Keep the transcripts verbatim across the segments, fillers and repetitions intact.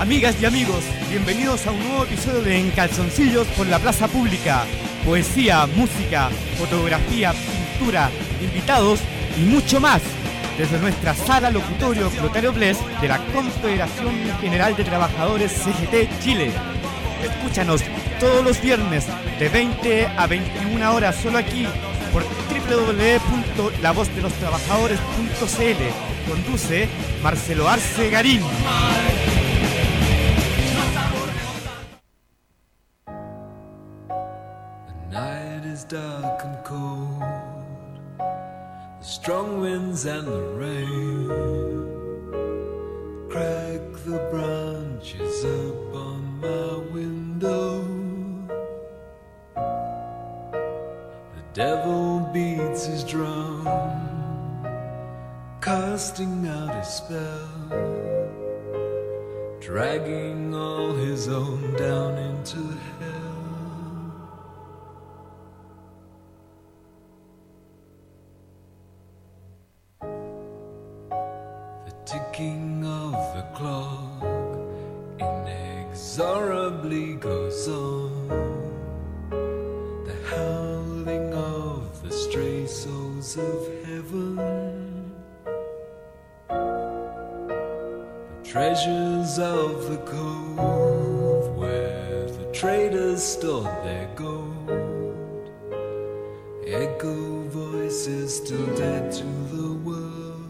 Amigas y amigos, bienvenidos a un nuevo episodio de En Calzoncillos por la Plaza Pública. Poesía, música, fotografía, pintura, invitados y mucho más. Desde nuestra sala locutorio Clotario Bles de la Confederación General de Trabajadores C G T Chile. Escúchanos todos los viernes de veinte a veintiuna horas solo aquí por doble u doble u doble u punto la voz de los trabajadores punto c l. Conduce Marcelo Arce Garín. Dark and cold, the strong winds and the rain crack the branches upon my window. The devil beats his drum, casting out his spell, dragging all his own down into hell. Ticking of the clock inexorably goes on, the howling of the stray souls of heaven, the treasures of the cove where the traders stored their gold, echo voices still dead to the world.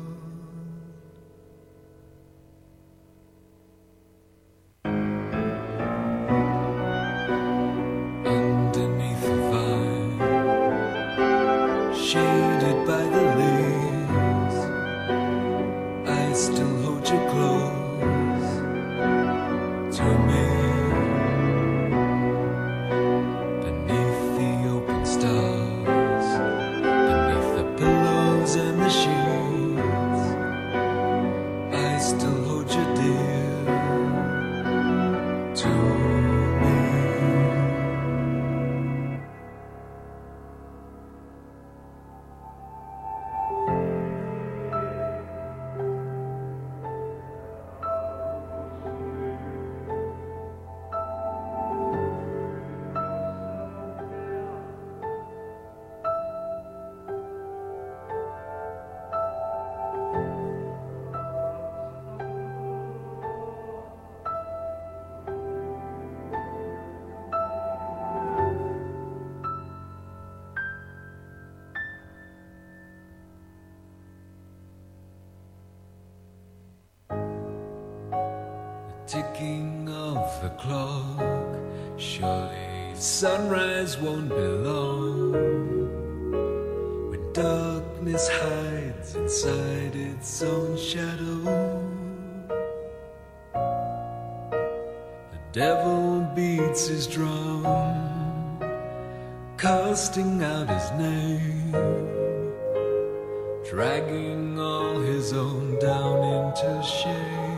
Ticking of the clock, surely sunrise won't be long, when darkness hides inside its own shadow. The devil beats his drum, casting out his name, dragging all his own down into shame.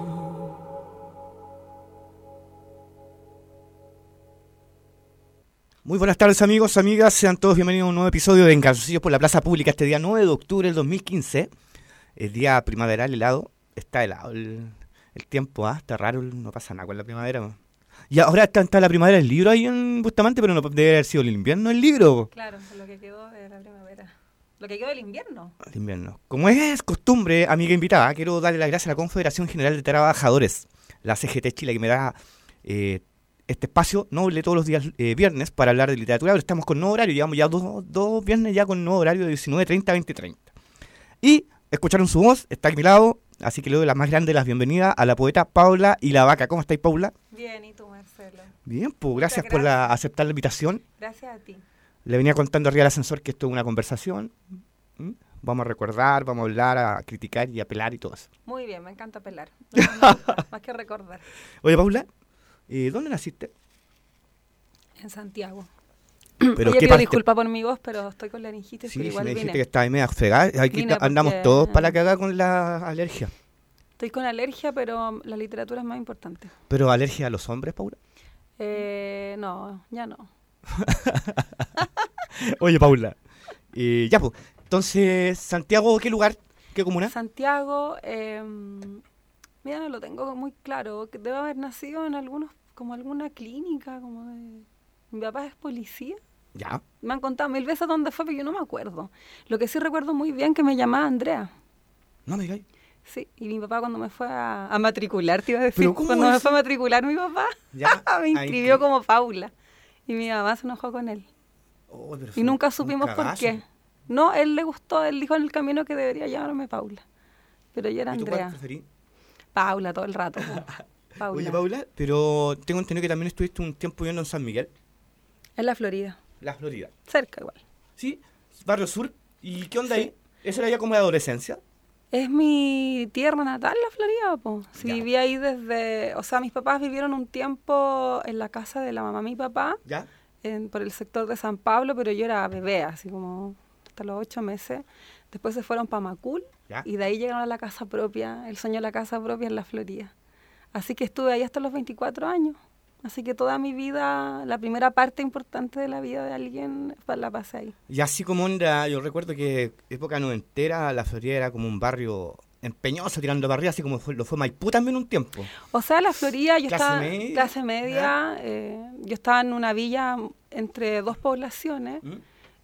Muy buenas tardes, amigos, amigas, sean todos bienvenidos a un nuevo episodio de En Calzoncillos por la Plaza Pública, este día nueve de octubre del dos mil quince, el día primaveral helado. Está helado el, el tiempo, ¿ah? Está raro, no pasa nada con la primavera, ¿no? Y ahora está, está la primavera del libro ahí en Bustamante, pero no debe haber sido el invierno el libro. Claro, lo que quedó de la primavera, lo que quedó del invierno. El invierno. Como es costumbre, amiga invitada, quiero darle las gracias a la Confederación General de Trabajadores, la C G T Chile, que me da eh, este espacio noble todos los días eh, viernes para hablar de literatura. Pero estamos con nuevo horario, llevamos ya dos, dos viernes ya con nuevo horario de diecinueve treinta a veinte treinta. Y escucharon su voz, está a mi lado, así que le doy la más grande de las bienvenidas a la poeta Paula y la Vaca. ¿Cómo estáis, Paula? Bien, ¿y tú, Marcelo? Bien, pues gracias, gracias por la, aceptar la invitación. Gracias a ti. Le venía contando arriba del ascensor que esto es una conversación. ¿Mm? Vamos a recordar, vamos a hablar, a criticar y apelar y todo eso. Muy bien, me encanta apelar. No, no, más que recordar. Oye, Paula, eh, ¿dónde naciste? En Santiago. Pero Oye, pido parte... disculpa por mi voz, pero estoy con la laringitis, sí, pero igual sí me vine. dijiste que estaba media fregada. Aquí Vine andamos porque... todos para la cagada con la alergia. Estoy con alergia, pero la literatura es más importante. ¿Pero alergia a los hombres, Paula? Eh, no, ya no. Oye, Paula, eh, ya pues, entonces, Santiago, ¿qué lugar? ¿Qué comuna? Santiago, eh, Mira, no lo tengo muy claro. Que debe haber nacido en algunos, como alguna clínica, como de... Mi papá es policía. Ya. Me han contado mil veces dónde fue, pero yo no me acuerdo. Lo que sí recuerdo muy bien que me llamaba Andrea. No me digáis. Sí, y mi papá cuando me fue a, a matricular, te iba a decir, ¿Pero cómo cuando me es? fue a matricular mi papá, Ya. me inscribió Ahí- como Paula. Y mi mamá se enojó con él. Oh, pero Y fue nunca un supimos por cagazo. qué. No, él le gustó, él dijo en el camino que debería llamarme Paula. Pero yo era ¿Y tú cuál Andrea. preferís? Paula todo el rato. po. Paula. Oye, Paula, pero tengo entendido que también estuviste un tiempo viviendo en San Miguel, En la Florida. la Florida. Cerca igual. ¿Sí? Barrio Sur. ¿Y qué onda Sí. ahí? ¿Eso era ya como de adolescencia? Es mi tierra natal, la Florida, po. Sí, Ya. viví ahí desde... O sea, mis papás vivieron un tiempo en la casa de la mamá de mi papá, ¿Ya? en, por el sector de San Pablo, pero yo era bebé, así como hasta los ocho meses. Después se fueron para Macul ¿Ya? y de ahí llegaron a la casa propia, el sueño de la casa propia en la Florida. Así que estuve ahí hasta los veinticuatro años. Así que toda mi vida, la primera parte importante de la vida de alguien, pa- la pasé ahí. Y así como onda, yo recuerdo que época noventera, la Florida era como un barrio empeñoso tirando para arriba, así como fue- lo fue Maipú también un tiempo. O sea, la Florida, yo Clase estaba media, clase media, eh, yo estaba en una villa entre dos poblaciones, ¿Mm?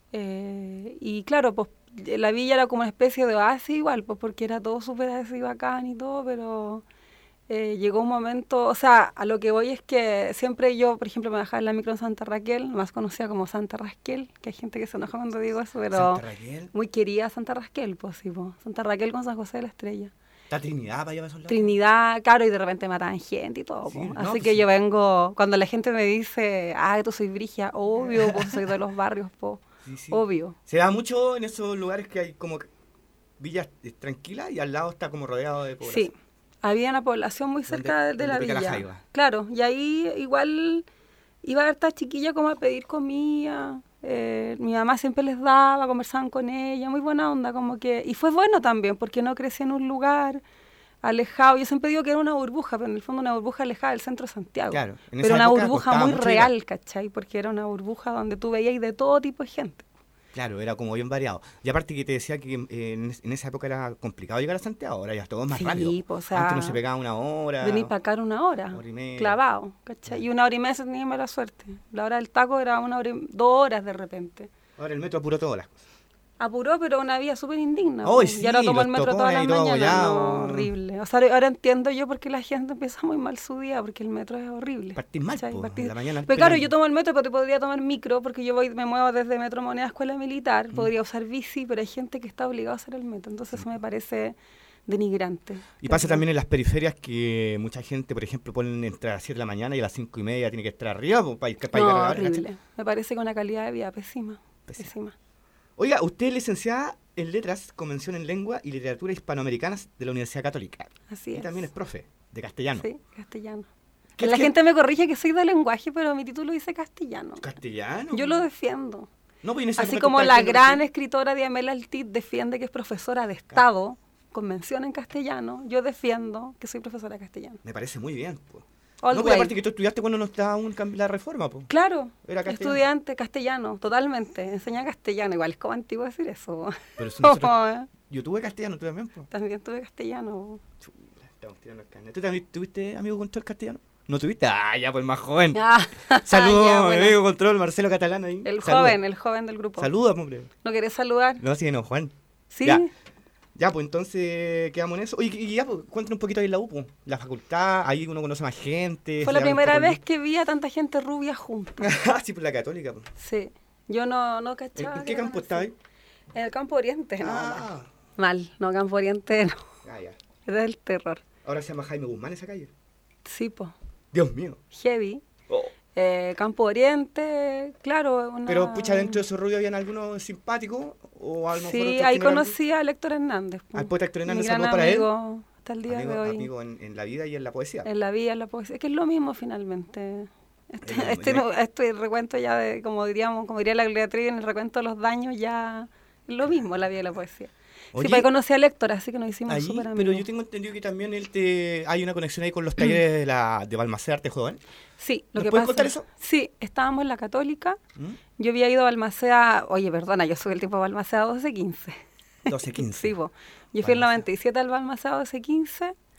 eh, y claro, pues la villa era como una especie de oasis igual, pues porque era todo súper así bacán y todo, pero eh, llegó un momento, o sea, a lo que voy es que siempre yo, por ejemplo, me bajaba en la micro en Santa Raquel, más conocida como Santa Rasquel, que hay gente que se enoja cuando digo eso, pero Santa Raquel. muy querida Santa Rasquel, pues sí, pues, Santa Raquel con San José de la Estrella. Está Trinidad para allá para esos lados. Trinidad, claro, y de repente mataban gente y todo. Sí, po. no, Así pues que sí. yo vengo, cuando la gente me dice, ah, tú soy Brigia, obvio, pues soy de los barrios, po. Sí, sí. Obvio. Se da mucho en esos lugares que hay como villas eh, tranquilas y al lado está como rodeado de población. Sí, había una población muy cerca Donde- de, de la donde pica la villa. jaiba. Claro, y ahí igual iba harta chiquilla como a pedir comida. eh, mi mamá siempre les daba, conversaban con ella, muy buena onda, como que... Y fue bueno también, porque no crecí en un lugar alejado. Yo siempre digo que era una burbuja, pero en el fondo una burbuja alejada del centro de Santiago. Claro, en Pero esa una época burbuja costaba muy mucho real, llegar. ¿cachai? Porque era una burbuja donde tú veías de todo tipo de gente. Claro, era como bien variado. Y aparte que te decía que eh, en, es- en esa época era complicado llegar a Santiago, ahora ya es todo más Sí, rápido. pues, o sea, Antes no se pegaba una hora. Venís para acá era una hora, hora y media. clavado, ¿cachai? Y una hora y media se tenía mala suerte. La hora del taco era una hora y- dos horas de repente. Ahora el metro apuró todas las cosas. Apuró, pero una vía súper indigna. Ay, pues. sí, y ahora tomo el los metro todas topones las y todo mañanas. No, abollado. horrible. O sea, ahora entiendo yo por qué la gente empieza muy mal su día, porque el metro es horrible. Partís mal, ¿cachai? po, Partís- en la mañana Pero claro, peleando. yo tomo el metro, pero te podría tomar micro, porque yo voy me muevo desde Metro Moneda a Escuela Militar. Mm. Podría usar bici, pero hay gente que está obligada a usar el metro. Entonces eso me parece denigrante. Y pasa Eso. también en las periferias que mucha gente, por ejemplo, ponen entrar a las siete de la mañana y a las cinco y media tiene que estar arriba pues, para, para No, llegar a la hora, ¿cachai? horrible. Me parece que una calidad de vida pésima. Pésima. Pésima. Oiga, usted es licenciada en Letras, Convención en Lengua y Literatura Hispanoamericanas de la Universidad Católica. Así Y es. también es profe de castellano. Sí, castellano. ¿Qué- La qué- gente me corrige que soy de lenguaje, pero mi título dice castellano. ¿Castellano? Yo lo defiendo. No, pues en esa Así época tú como estabas la diciendo gran que- escritora Diamela Altit defiende que es profesora de Estado, convención en castellano, yo defiendo que soy profesora de castellano. Me parece muy bien. Pues. All No, way. pues aparte que tú estudiaste cuando no estaba aún cam- la reforma. Pues. Claro, Era castellano. estudiante castellano, totalmente, enseña castellano, igual es como antiguo decir eso. Pero si nosotros- yo tuve castellano, tú también. Pues. También tuve castellano. Chula, estamos tirando el carnet. ¿Tú también tuviste amigo control castellano? ¿No tuviste? Ah, ya, pues más joven. Ah, Saludos, ya, bueno. amigo control, Marcelo Catalán ahí. El Saluda. joven, el joven del grupo. Saluda, hombre. ¿No querés saludar? No, sí, no, Juan. Sí. Ya. Ya, pues entonces quedamos en eso. Oye, y ya, pues cuéntanos un poquito ahí en la U, pues. La facultad, ahí uno conoce más gente. Fue se la abre un primera poco el vez que vi a tanta gente rubia juntos. Ah, sí, pues la católica, pues. Sí. Yo no, no ¿En, cachaba. en que qué eran campo así. estaba ahí? En el campo oriente, no. Ah, Mal, no, campo oriente no. ah, ya. Es del terror. Ahora se llama Jaime Guzmán esa calle. Sí, po. Dios mío. Heavy. Oh. Eh, campo oriente, claro. Una... Pero, pucha, dentro de esos ruidos habían algunos simpáticos o a lo mejor Sí, otros ahí que no eran- conocí a Héctor Hernández. po. Al poeta Héctor Hernández, Mi gran saludos para él. amigo hasta el día amigo, de hoy. amigo en, en la vida y en la poesía. En la vida, en la poesía. Es que es lo mismo finalmente. Este, Es lo este, mismo. no- este recuento ya de, como diríamos, como diría la Gloria Trevi, en el recuento de los daños ya es lo mismo la vida y la poesía. Oye, sí, pues ahí conocí a Héctor, así que nos hicimos ahí, súper amigos. pero yo tengo entendido que también él te hay una conexión ahí con los talleres de la de Balmaceda Arte Joven. Sí, lo ¿Nos que puedes pasa. contar eso? Sí, estábamos en la Católica. ¿Mm? Yo había ido a Balmaceda, oye, perdona, yo subí el tiempo a Balmaceda doce quince. doce quince. Sí, po. Yo fui el Balmaceda. noventa y siete al Balmaceda doce quince.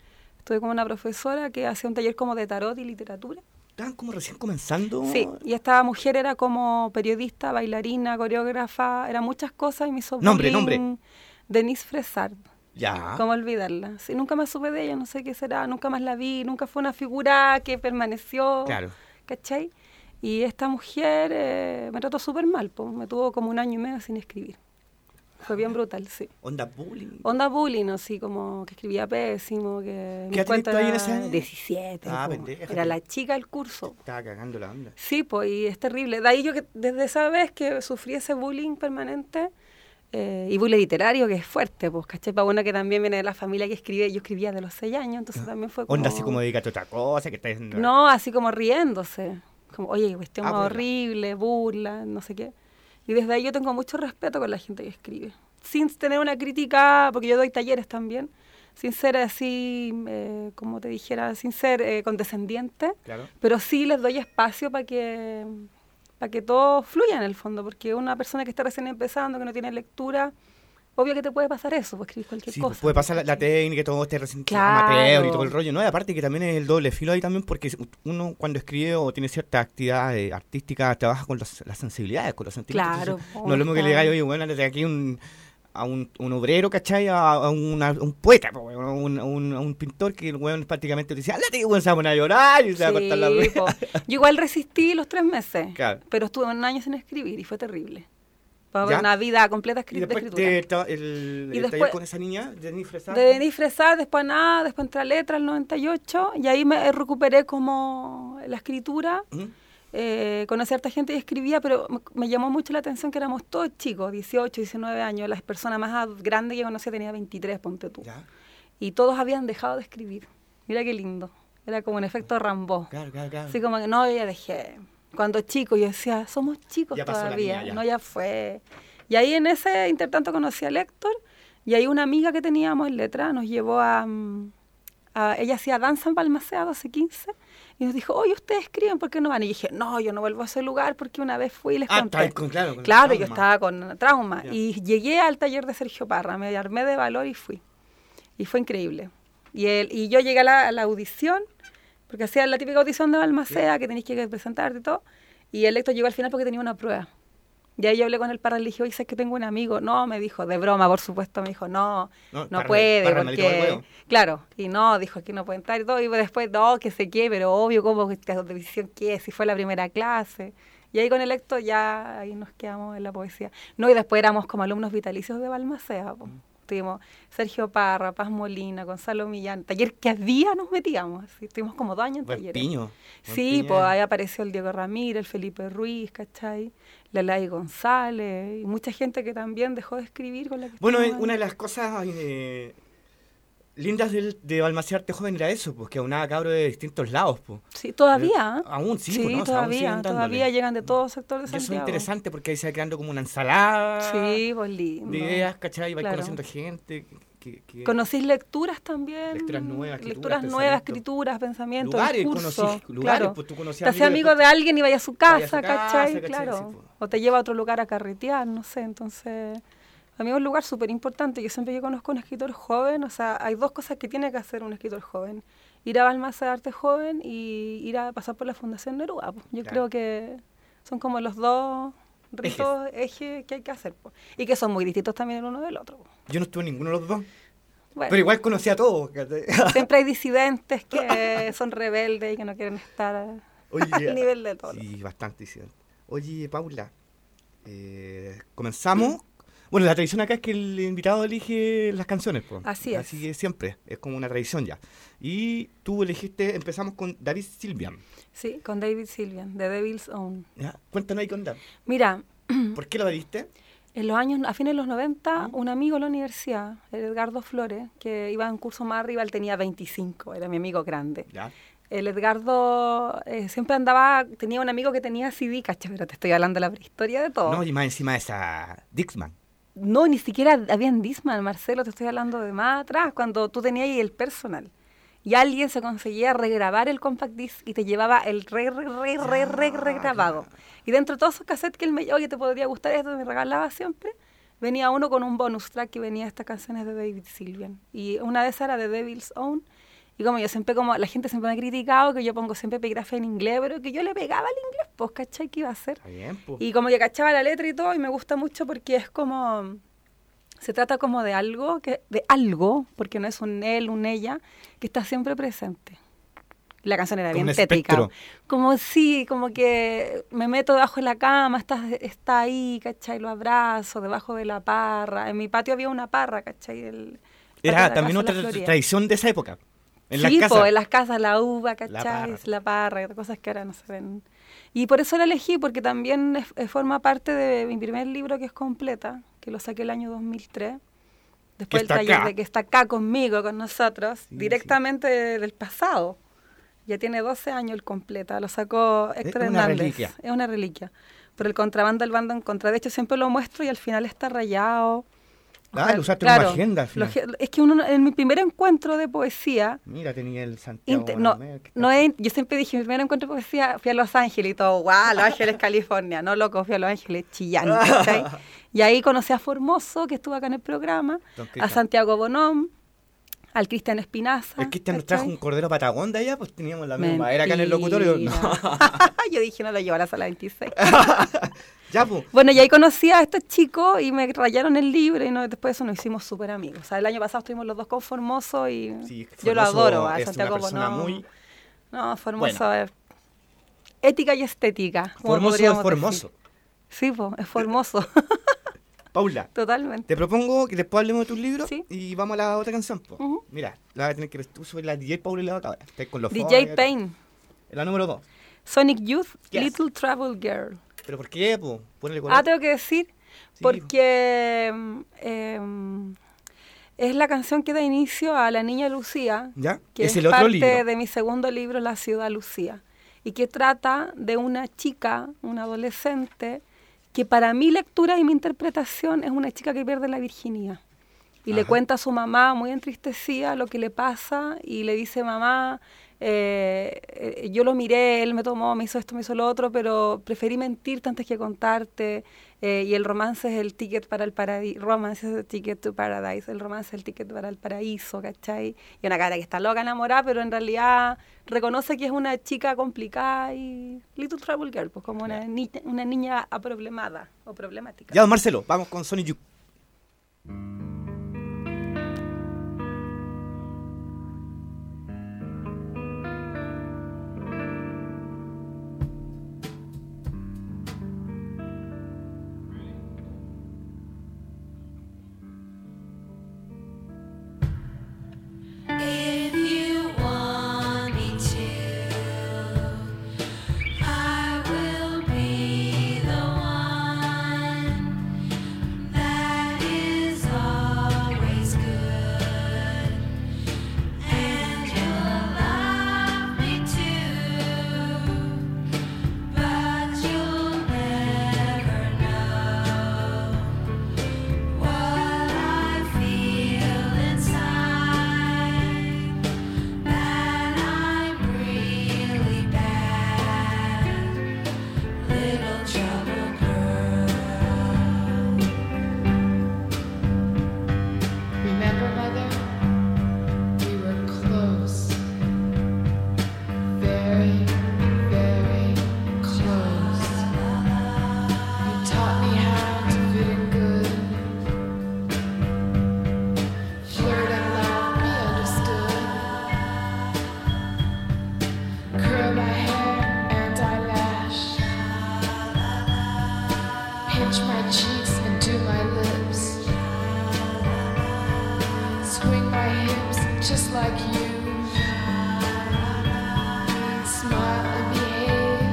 Tuve como una profesora que hacía un taller como de tarot y literatura. Estaban como recién comenzando. Sí, y esta mujer era como periodista, bailarina, coreógrafa, eran muchas cosas y me hizo Nombre, bullying. nombre. Denise Fresard. Ya. ¿Cómo olvidarla? Sí, nunca más supe de ella, no sé qué será, nunca más la vi, nunca fue una figura que permaneció. Claro. ¿Cachai? Y esta mujer eh, me trató súper mal, po. Me tuvo como un año y medio sin escribir. Fue bien brutal, sí. Onda bullying. Onda bullying, así como que escribía pésimo, que... ¿Qué edad tenías tú ahí en ese año? diecisiete. Ah, po. pendeja. Era la chica del curso. Estaba cagando la onda. Sí, pues, y es terrible. De ahí yo que desde esa vez que sufrí ese bullying permanente, eh, y bullying literario, que es fuerte, pues, ¿cachai? Para una que también viene de la familia que escribe, yo escribía de los seis años, entonces también fue como... Onda así como dedícate a otra cosa, que estás... No, así como riéndose. Como, oye, qué cuestión Ah, más burla. horrible, burla, no sé qué. Y desde ahí yo tengo mucho respeto con la gente que escribe. Sin tener una crítica, porque yo doy talleres también, sin ser así, eh, como te dijera, sin ser eh, condescendiente, Claro. pero sí les doy espacio para que, para que todo fluya en el fondo, porque una persona que está recién empezando, que no tiene lectura, obvio que te puede pasar eso, pues escribir cualquier Sí, cosa. puede pasar la, la ¿cachai? técnica, todo este recién Claro. amateur y todo el rollo, ¿no? Y aparte que también es el doble filo ahí también, porque uno cuando escribe o tiene cierta actividad eh, artística, trabaja con los, las sensibilidades, con los sentimientos. Claro. Entonces, no es lo mismo que le diga, oye, bueno, desde aquí un, a un, un obrero, ¿cachai? A, a, una, un poeta, po, weón, a un, a un, a un pintor que el weón prácticamente le decía, ándate, weón, se va a poner a llorar y se va a cortar la Sí, rueda. po. Yo igual resistí los tres meses, Claro. pero estuve un año sin escribir y fue terrible. Fue ¿Ya? una vida completa Y escri- de después escritura. de, ta- el, Y el después- taller con esa niña, Denise Fresard. De Denis Fresard, después nada, después entré a Letras, el noventa y ocho, y ahí me recuperé como la escritura. ¿Mm? Eh, conocí a harta gente y escribía, pero me, me llamó mucho la atención que éramos todos chicos, dieciocho, diecinueve años. Las personas más ad- grandes que conocía tenía veintitrés, ponte tú. Ya. Y todos habían dejado de escribir. Mira qué lindo. Era como un efecto Rambo. Claro, claro, claro. Así como que no, yo ya dejé. Cuando chico yo decía, somos chicos Ya pasó la todavía. niña, ya. No, ya fue. Y ahí en ese intertanto conocí a Héctor, y ahí una amiga que teníamos en Letra nos llevó a... mm, a- ella hacía danza en Balmaceda doce quince, y nos dijo, oye, ¿ustedes escriben? ¿Por qué no van? Y dije, no, yo no vuelvo a ese lugar porque una vez fui y les Ah, conté. está con, claro, con Claro, yo trauma. estaba con trauma. Ya. Y llegué al taller de Sergio Parra, me armé de valor y fui. Y fue increíble. Y, él, y yo llegué a la, a la audición, porque hacía la típica audición de Balmaceda, que tenéis que presentarte y todo. Y el Héctor llegó al final porque tenía una prueba. Y ahí yo hablé con el Parra y le dije, oye, ¿sabes que tengo un amigo? No, me dijo, de broma, por supuesto. Me dijo, no, No, no, Parra- puede, Parra me dijo al porque... huevo. Claro, y no, dijo, aquí no puede entrar y todo. Y después, no, que sé qué, pero obvio, ¿cómo? ¿Qué audición qué? Si fue la primera clase. Y ahí con el Héctor ya ahí nos quedamos en la poesía. No, y después éramos como alumnos vitalicios de Balmaceda, po. Estuvimos Sergio Parra, Paz Molina, Gonzalo Millán, taller que había nos metíamos, así, estuvimos como dos años en Buen talleres. piño. buen Sí, piño, pues eh. ahí apareció el Diego Ramírez, el Felipe Ruiz, ¿cachai? Lelay González, y mucha gente que también dejó de escribir con la que Bueno, eh, estuvimos una de ahí. las cosas eh, lindas del, de Balmaceda Arte Joven era eso, pues que aunaba cabros de distintos lados, pues. Sí, todavía. Eh, aún sí, sí, pues, ¿no? O sea, aún siguen todavía, dándole. todavía llegan de todo sector de Y eso es Santiago. interesante porque ahí se va creando como una ensalada Sí, pues lindo. de ideas, ¿cachai? Y vais Claro. conociendo gente. Que, que- ¿Conocís lecturas también? Lecturas nuevas, Lecturas escrituras, nuevas, pensamiento. escrituras, pensamientos, lugares, discursos. conocís lugares, Claro. pues tú conocías Te hacía amigo amigos de alguien y vaya a su casa, vaya a su casa, ¿cachai? ¿cachai? Claro. Sí, pues. O te lleva a otro lugar a carretear, no sé. Entonces, a mí es un lugar súper importante. Yo siempre que conozco a un escritor joven, o sea, hay dos cosas que tiene que hacer un escritor joven. Ir a Balmaceda Arte Joven y ir a pasar por la Fundación Neruda. Pues. Yo Claro. creo que son como los dos ritos, ejes que hay que hacer. Pues. Y que son muy distintos también el uno del otro. Pues. Yo no estuve en ninguno de los dos, Bueno. pero igual conocía a todos. ¿cachai? Siempre hay disidentes que son rebeldes y que no quieren estar a- Oye, al nivel de todo. sí, bastante disidente. Oye, Paula, eh, comenzamos. Bueno, la tradición acá es que el invitado elige las canciones, pues. Así es. Así que siempre, es como una tradición ya. Y tú elegiste, empezamos con David Sylvian. Sí, con David Sylvian, de Devil's Own. ¿Ya? Cuéntanos ahí con David. Mira, ¿Por qué lo diste? en los años, a fines de los noventa, un amigo de la universidad, el Edgardo Flores, que iba a un curso más arriba, él tenía veinticinco, era mi amigo grande. Ya. El Edgardo eh, siempre andaba, tenía un amigo que tenía C D, cacha, pero te estoy hablando de la prehistoria de todo. No, y más encima de esa Dixman. No, ni siquiera habían Discman, Marcelo, te estoy hablando de más atrás, cuando tú tenías ahí el personal. Y alguien se conseguía regrabar el compact disc y te llevaba el re, re, re, re, re, regrabado. Y dentro de todos esos cassettes que él me llevó, oye, te podría gustar esto, me regalaba siempre, venía uno con un bonus track y venía estas canciones de David Sylvian. Y una de esas era de Devil's Own. Y como yo siempre, como la gente siempre me ha criticado que yo pongo siempre epígrafe en inglés, pero que yo le pegaba al inglés, pues, ¿cachai? ¿Qué iba a hacer? Está bien, pues. Y como que cachaba la letra y todo, y me gusta mucho porque es como... Se trata como de algo, que de algo, porque no es un él, un ella, que está siempre presente. La canción era Como bien un tétrica. espectro. Como sí, como que me meto debajo de la cama, está, está ahí, ¿cachai? Lo abrazo, debajo de la parra. En mi patio había una parra, ¿cachai? El, Era también otra tradición de esa época. En sí, las po, casas. en las casas, la uva, ¿cachai? La parra. La parra, cosas que ahora no se ven. Y por eso la elegí, porque también es, es, forma parte de mi primer libro, que es Completa, que lo saqué el año dos mil tres. Después del taller acá. de que está acá conmigo, con nosotros, sí, directamente sí. del pasado. Ya tiene doce años el Completa, lo sacó Héctor es una Hernández. Reliquia. Es una reliquia. Por el contrabando del bando en contra. De hecho, siempre lo muestro y al final está rayado. Ah, lo usaste claro, como agenda al final. Lo, es que uno, en mi primer encuentro de poesía... Mira, tenía el Santiago... Inter, no, no es, yo siempre dije, mi primer encuentro de poesía fui a Los Ángeles y todo, guau, Los Ángeles, California. No, loco, fui a Los Ángeles, Chillán, ¿cachai? Y ahí conocí a Formoso, que estuvo acá en el programa, a Santiago Bonón, al Cristian Espinaza. El Cristian nos trajo un cordero patagón de allá, pues teníamos la misma. Era acá en el locutorio. No. Yo dije, no lo llevo a la sala veintiséis. Ya, pues. Bueno, y ahí conocí a estos chicos y me rayaron el libro y no, después de eso nos hicimos súper amigos. O sea, el año pasado estuvimos los dos con Formoso y sí, Formoso yo lo adoro a Santiago Bonón. Muy... No, Formoso bueno. es ética y estética. Formoso es Formoso. Decir. Sí, pues, es Formoso. Paula, totalmente. Te propongo que después hablemos de tus libros ¿Sí? y vamos a la otra canción. Po. Uh-huh. Mira, la vas a tener que tú sobre la D J Paula y la otra. Estás con los D J Payne. La número dos. Sonic Youth, yes. Little Travel Girl. ¿Pero por qué, po? Ponle color. Ah, tengo que decir, sí, porque eh, es la canción que da inicio a La Niña Lucía, ¿Ya? que es, es el parte otro libro de mi segundo libro, La Ciudad Lucía, y que trata de una chica, una adolescente, que para mi lectura y mi interpretación es una chica que pierde la virginidad. Y Ajá. le cuenta a su mamá, muy entristecida, lo que le pasa, y le dice, mamá, eh, eh, yo lo miré, él me tomó, me hizo esto, me hizo lo otro, pero preferí mentirte antes que contarte, eh, y el romance es el ticket para el paraíso, romance es el ticket to paradise, el romance es el ticket para el paraíso, ¿cachai? Y una cara que está loca, enamorada, pero en realidad reconoce que es una chica complicada y Little Trouble Girl, pues como una, ni- una niña aproblemada o problemática. Ya, don Marcelo, vamos con Sonic Youth. If you want me to, I will be the one that is always good, and you'll love me too, but you'll never know what I feel inside, that I'm really bad, little trouble girl. Remember, Mother? We were close. Very, very close. You taught me how to fit in good. Flirt and laugh, be understood. Curl my hair and eyelash. Pinch my cheeks and do my lips. Swing my hips just like you. Smile and behave.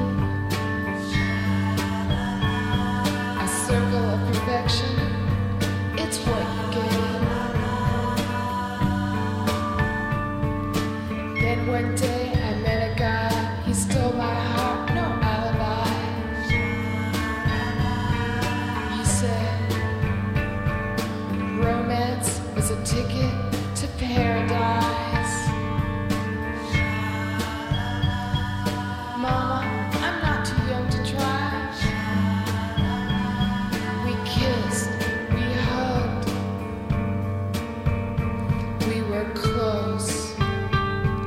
A circle of perfection. It's what you gave. Then one day I met a guy. He stole my heart, no alibi. He said romance was a ticket to paradise. Mama, I'm not too young to try. We kissed, we hugged. We were close.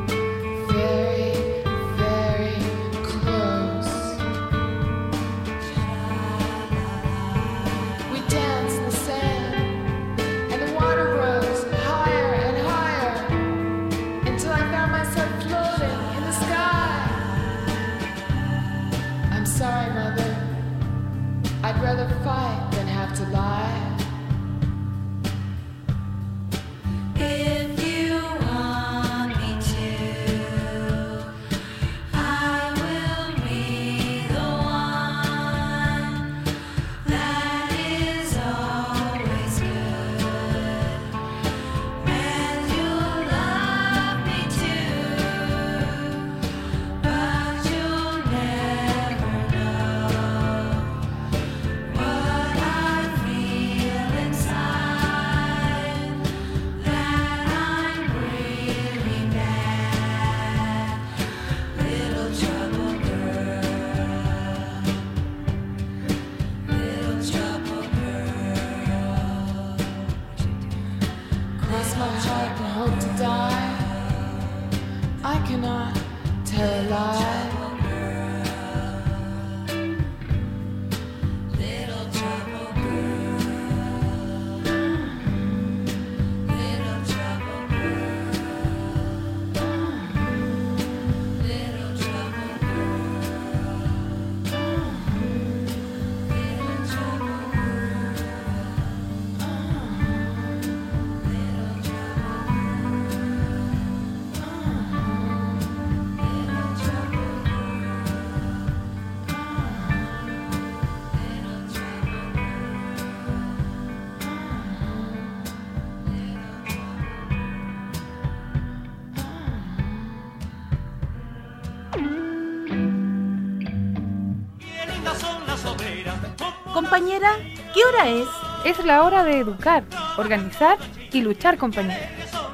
Compañera, ¿qué hora es? Es la hora de educar, organizar y luchar, compañera.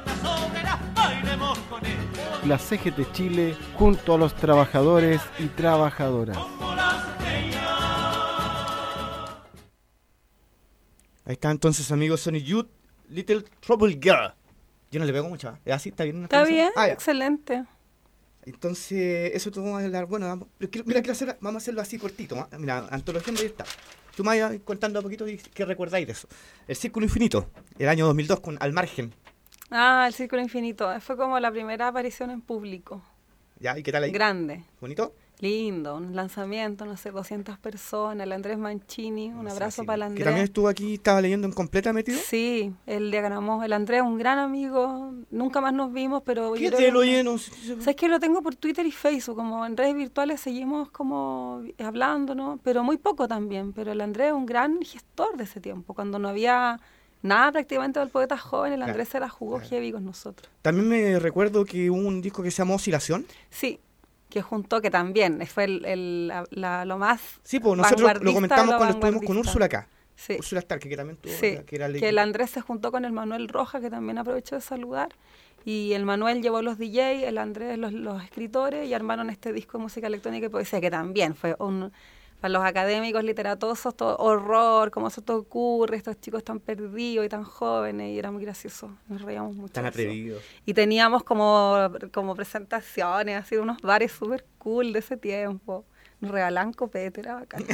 La C G T Chile junto a los trabajadores y trabajadoras. Ahí está entonces, amigos, Sonic Youth, Little Trouble Girl. Yo no le pego mucho, ¿eh? ¿Es así? ¿Está bien? Está ¿Está bien, Ah, ya. excelente. Entonces, eso tú vamos a hablar. Bueno, vamos, pero quiero- mira, quiero hacer, vamos a hacerlo así cortito. ¿ah? Mira, antología ahí está. Tú me vas a ir contando un poquito y qué recordáis de eso. El Círculo Infinito, el año dos mil dos con Al Margen. Ah, el Círculo Infinito. Fue como la primera aparición en público. ¿Ya? ¿Y qué tal ahí? Grande. ¿Bonito? Lindo, un lanzamiento, no sé, doscientas personas, el Andrés Mancini, un abrazo Sí, para el Que Andrés. también estuvo aquí, estaba leyendo en completa metido. Sí, el diagramó, el Andrés, un gran amigo, nunca más nos vimos, pero ¿Qué yo creo te que- lo lleno? ¿Sabes que lo tengo por Twitter y Facebook? Como en redes virtuales seguimos como hablando, ¿no? Pero muy poco también, pero el Andrés es un gran gestor de ese tiempo, cuando no había nada prácticamente del poeta joven, el Claro, Andrés se la jugó claro. heavy con nosotros. También me recuerdo que hubo un disco que se llamó Oscilación. Sí, que juntó, que también fue el, el- la- la- lo más Sí, pues nosotros lo vanguardista de comentamos lo cuando estuvimos con vanguardista. Úrsula acá. Sí. Úrsula Stark, que también tuvo, Sí, que era el- que el Andrés se juntó con el Manuel Roja, que también aprovecho de saludar, y el Manuel llevó los D J, el Andrés los, los escritores, y armaron este disco de música electrónica y poesía, que también fue un, para los académicos literatosos, todo horror, cómo se te ocurre, estos chicos tan perdidos y tan jóvenes, y era muy gracioso, nos reíamos mucho. Tan de eso. atrevidos. Y teníamos como, como presentaciones, así unos bares súper cool de ese tiempo, nos regalaban copete, era bacán.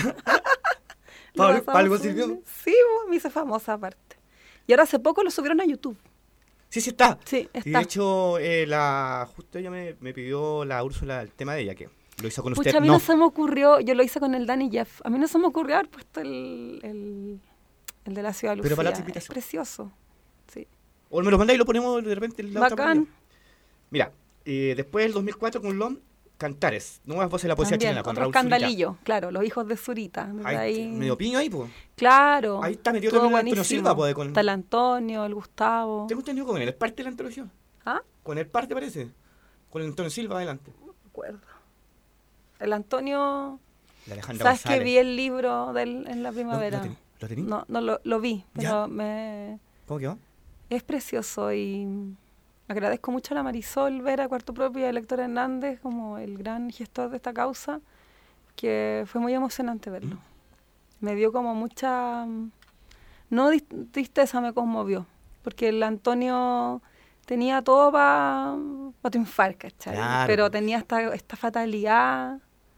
Lo ¿Para- pasamos para algo súper sirvió? bien. Sí, bo, me hice famosa aparte. Y ahora hace poco lo subieron a YouTube. Sí, sí está. Sí, Y está. de hecho, eh, la, justo ella me, me pidió la Úrsula el tema de ella, que lo hizo con Pucha, usted. a mí no. No, se me ocurrió, yo lo hice con el Danny Jeff, a mí no se me ocurrió haber puesto el, el, el de la ciudad de Pero para la Lucía. Es invitación. precioso. Sí. o me lo mandáis y lo ponemos de repente en la otra Bacán. página. Mira, eh, después del dos mil cuatro con Lom, Cantares, Nuevas Voces de la Poesía También, Chilena, con otro Raúl Zurita. escandalillo, claro, los hijos de Zurita. desde Ahí, ahí- medio piño ahí, pues. Claro. Ahí está metido estuvo también el Antonio buenísimo. Silva, pues, con- Está el Antonio, el Gustavo. Tengo entendido con él, es parte de la antología. ¿Ah? Con el parte parece. Con el Antonio Silva adelante. No me acuerdo. El Antonio, La Alejandra ¿sabes que González. vi el libro de él en la primavera? ¿Lo, lo, tení- ¿Lo tení? No, no lo, lo vi, ¿Ya? pero me ¿Cómo quedó? es precioso y agradezco mucho a la Marisol Vera, Cuarto Propio, y a Héctor Hernández como el gran gestor de esta causa, que fue muy emocionante verlo. Me dio como mucha, mm, no dis- tristeza, me conmovió, porque el Antonio tenía todo para triunfar, ¿cachai? Claro, Pero pues. tenía esta, esta fatalidad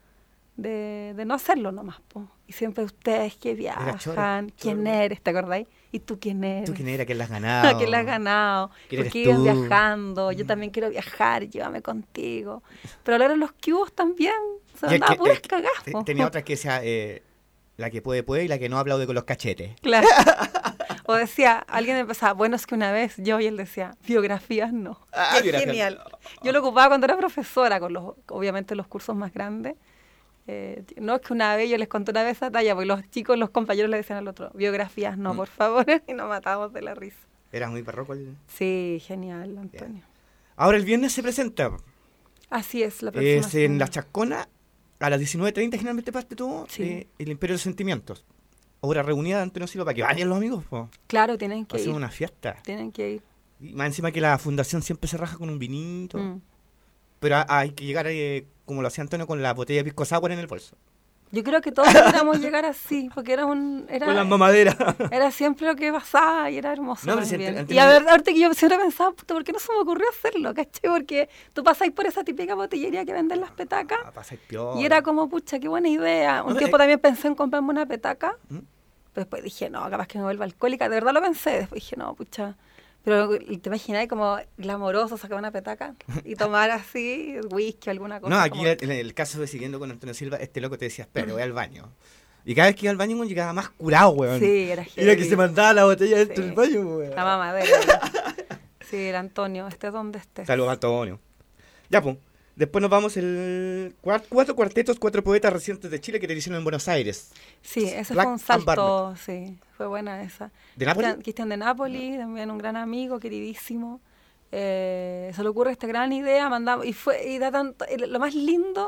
de, de no hacerlo nomás, po. Y siempre ustedes que viajan, choro, ¿quién choro. eres? ¿Te acordáis? ¿Y tú quién eres? ¿Tú quién era? ¿Quién la has ganado? ¿Quién la has ganado? ¿Quién ¿Por eres qué ibas tú? viajando? Yo también quiero viajar, llévame contigo. Pero ahora los cubos también, se Y el mandaban que- puras el que- cagadas, te- po. Tenía otra que sea eh, la que puede, puede y la que no aplaude con los cachetes. Claro. O decía, alguien empezaba, bueno, es que una vez yo, y él decía, biografías no. Ah, Qué biografías genial. no. Yo lo ocupaba cuando era profesora, con los, obviamente los cursos más grandes. Eh, no, es que una vez yo les conté una vez esa talla, porque los chicos, los compañeros le decían al otro, biografías no, Mm. por favor, y nos matábamos de la risa. Era muy barroco. el- Sí, genial, Antonio. Ahora el viernes se presenta. Así es, la próxima Es en La semana. Chascona, a las diecinueve treinta generalmente parte todo, Sí. eh, El Imperio de los Sentimientos. Obra reunida de Antonio Silva para que vayan los amigos. Po. Claro, tienen Va a que ser ir. una fiesta. Tienen que ir. Y más encima que la fundación siempre se raja con un vinito. Mm. Pero ha- hay que llegar, eh, como lo hacía Antonio, con la botella de pisco sour en el bolso. Yo creo que todos deberíamos llegar así, porque era un... Era, Con las mamaderas. Era siempre lo que pasaba y era hermoso No, pero si también. ent- Y a entiendo- ver, ahorita que yo siempre pensaba, puta, ¿por qué no se me ocurrió hacerlo? ¿Cachai? Porque tú pasáis por esa típica botillería que venden las petacas Ah, pasa el piola. y era como, pucha, qué buena idea. Un No, tiempo eh. también pensé en comprarme una petaca, ¿Mm? pero después dije, no, capaz que me vuelva alcohólica. De verdad lo pensé, después dije, no, pucha. Pero y te imaginas como glamoroso sacar una petaca y tomar así whisky o alguna cosa. No, aquí como- en el caso de siguiendo con Antonio Silva, este loco te decía, espera, voy al baño. Y cada vez que iba al baño, weón, llegaba más curado, weón. Sí, era Era heavy. que se mandaba la botella dentro Sí. del baño, weón. La mamadera. Sí, era Antonio, estés donde estés. Saludos, Antonio. Ya, pues. Después nos vamos el cuar- cuatro cuartetos, cuatro poetas recientes de Chile que te hicieron en Buenos Aires. Sí, ese Black fue un and salto, sí, fue buena esa. ¿De Nápoli? Cristian, Cristian de Nápoli, también un gran amigo, queridísimo. Eh, se le ocurre esta gran idea, mandamos, y fue, y da tanto, y lo más lindo,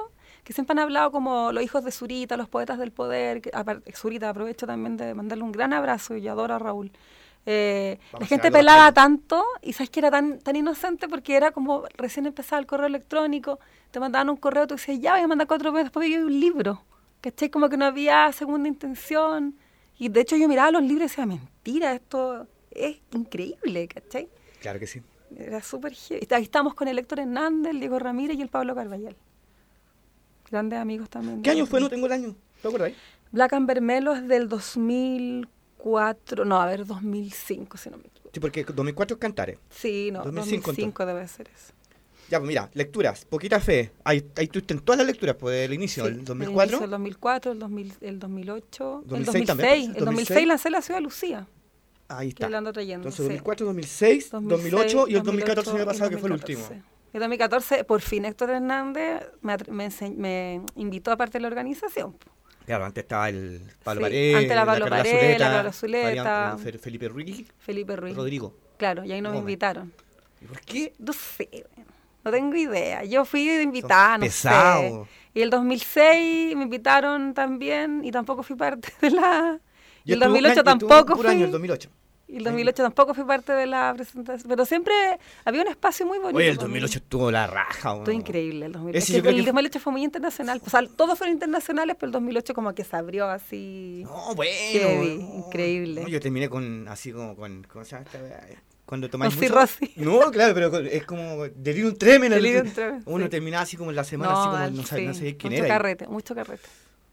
que siempre han hablado como los hijos de Zurita, los poetas del poder. Que, aparte, Zurita, aprovecho también de mandarle un gran abrazo, y adoro a Raúl. Eh, la Vamos a gente hacer algo pelaba bacán. tanto, y sabes que era tan, tan inocente porque era como recién empezaba el correo electrónico, te mandaban un correo, tú decías, ya voy a mandar cuatro veces, después vi un libro, ¿cachai? Como que no había segunda intención. Y de hecho yo miraba los libros y decía, mentira, esto es increíble, ¿cachai? Claro que sí. Era súper heavy. Ahí estamos con el Héctor Hernández, el Diego Ramírez y el Pablo Carballal. Grandes amigos también. ¿Qué año fue? No tengo el año. ¿Te acuerdas? Black and Vermelo es del dos mil cuatro, no, a ver, dos mil cinco, si no me equivoco. Sí, porque dos mil cuatro es Cantares. Sí, no, dos mil cinco, dos mil cinco debe ser eso. Ya, pues mira, lecturas, poquita fe. Ahí, ahí tuviste en todas las lecturas, pues del inicio, Sí, el dos mil el cuatro. inicio, El dos mil cuatro, el, dos mil, el dos mil ocho, dos mil el seis dos mil seis. también, pues, El dos mil dos mil seis seis lancé La Ciudad de Lucía, Ahí que está. le ando trayendo. Entonces sí. dos mil cuatro, dos mil seis, dos mil ocho y el dos mil catorce dos mil me ocho pasado y que fue el dos mil último. catorce. En dos mil catorce, por fin, Héctor Hernández me, atre- me, ense- me invitó a parte de la organización. Claro, antes estaba el Pablo Sí, Paredes, antes era Pablo Carola Paredes, Zuleta, la Carola Zuleta. Fabián- Fe- Felipe Ruiz, Felipe Ruiz. Rodrigo. Claro, y ahí nos Gómez. invitaron. ¿Y por qué? No sé, bueno, no tengo idea. Yo fui de invitada, no pesados. sé. Y el dos mil seis me invitaron también y tampoco fui parte de la... Y el Yo dos mil estuve ocho un año- yo estuve tampoco un puro año, fui. el dos mil ocho. Y el dos mil ocho tampoco fui parte de la presentación. Pero siempre había un espacio muy bonito. Oye, el para dos mil ocho mí. estuvo la raja. ¿o no? Estuvo increíble el dos mil ocho. Ese Es yo que creo el que- dos mil ocho fue muy internacional. O sea, todos fueron internacionales, pero el dos mil ocho como que se abrió así. No, bueno. Heavy, no. increíble. No, yo terminé con, así como con, ¿cómo se llama esta weá? Cuando tomáis Con mucho. cirrosis. No, claro, pero con- es como delirium tremens. Delirium tremens, Uno sí. terminaba así como en la semana, así como no sí, sabía no sabía quién mucho era. carrete, mucho carrete.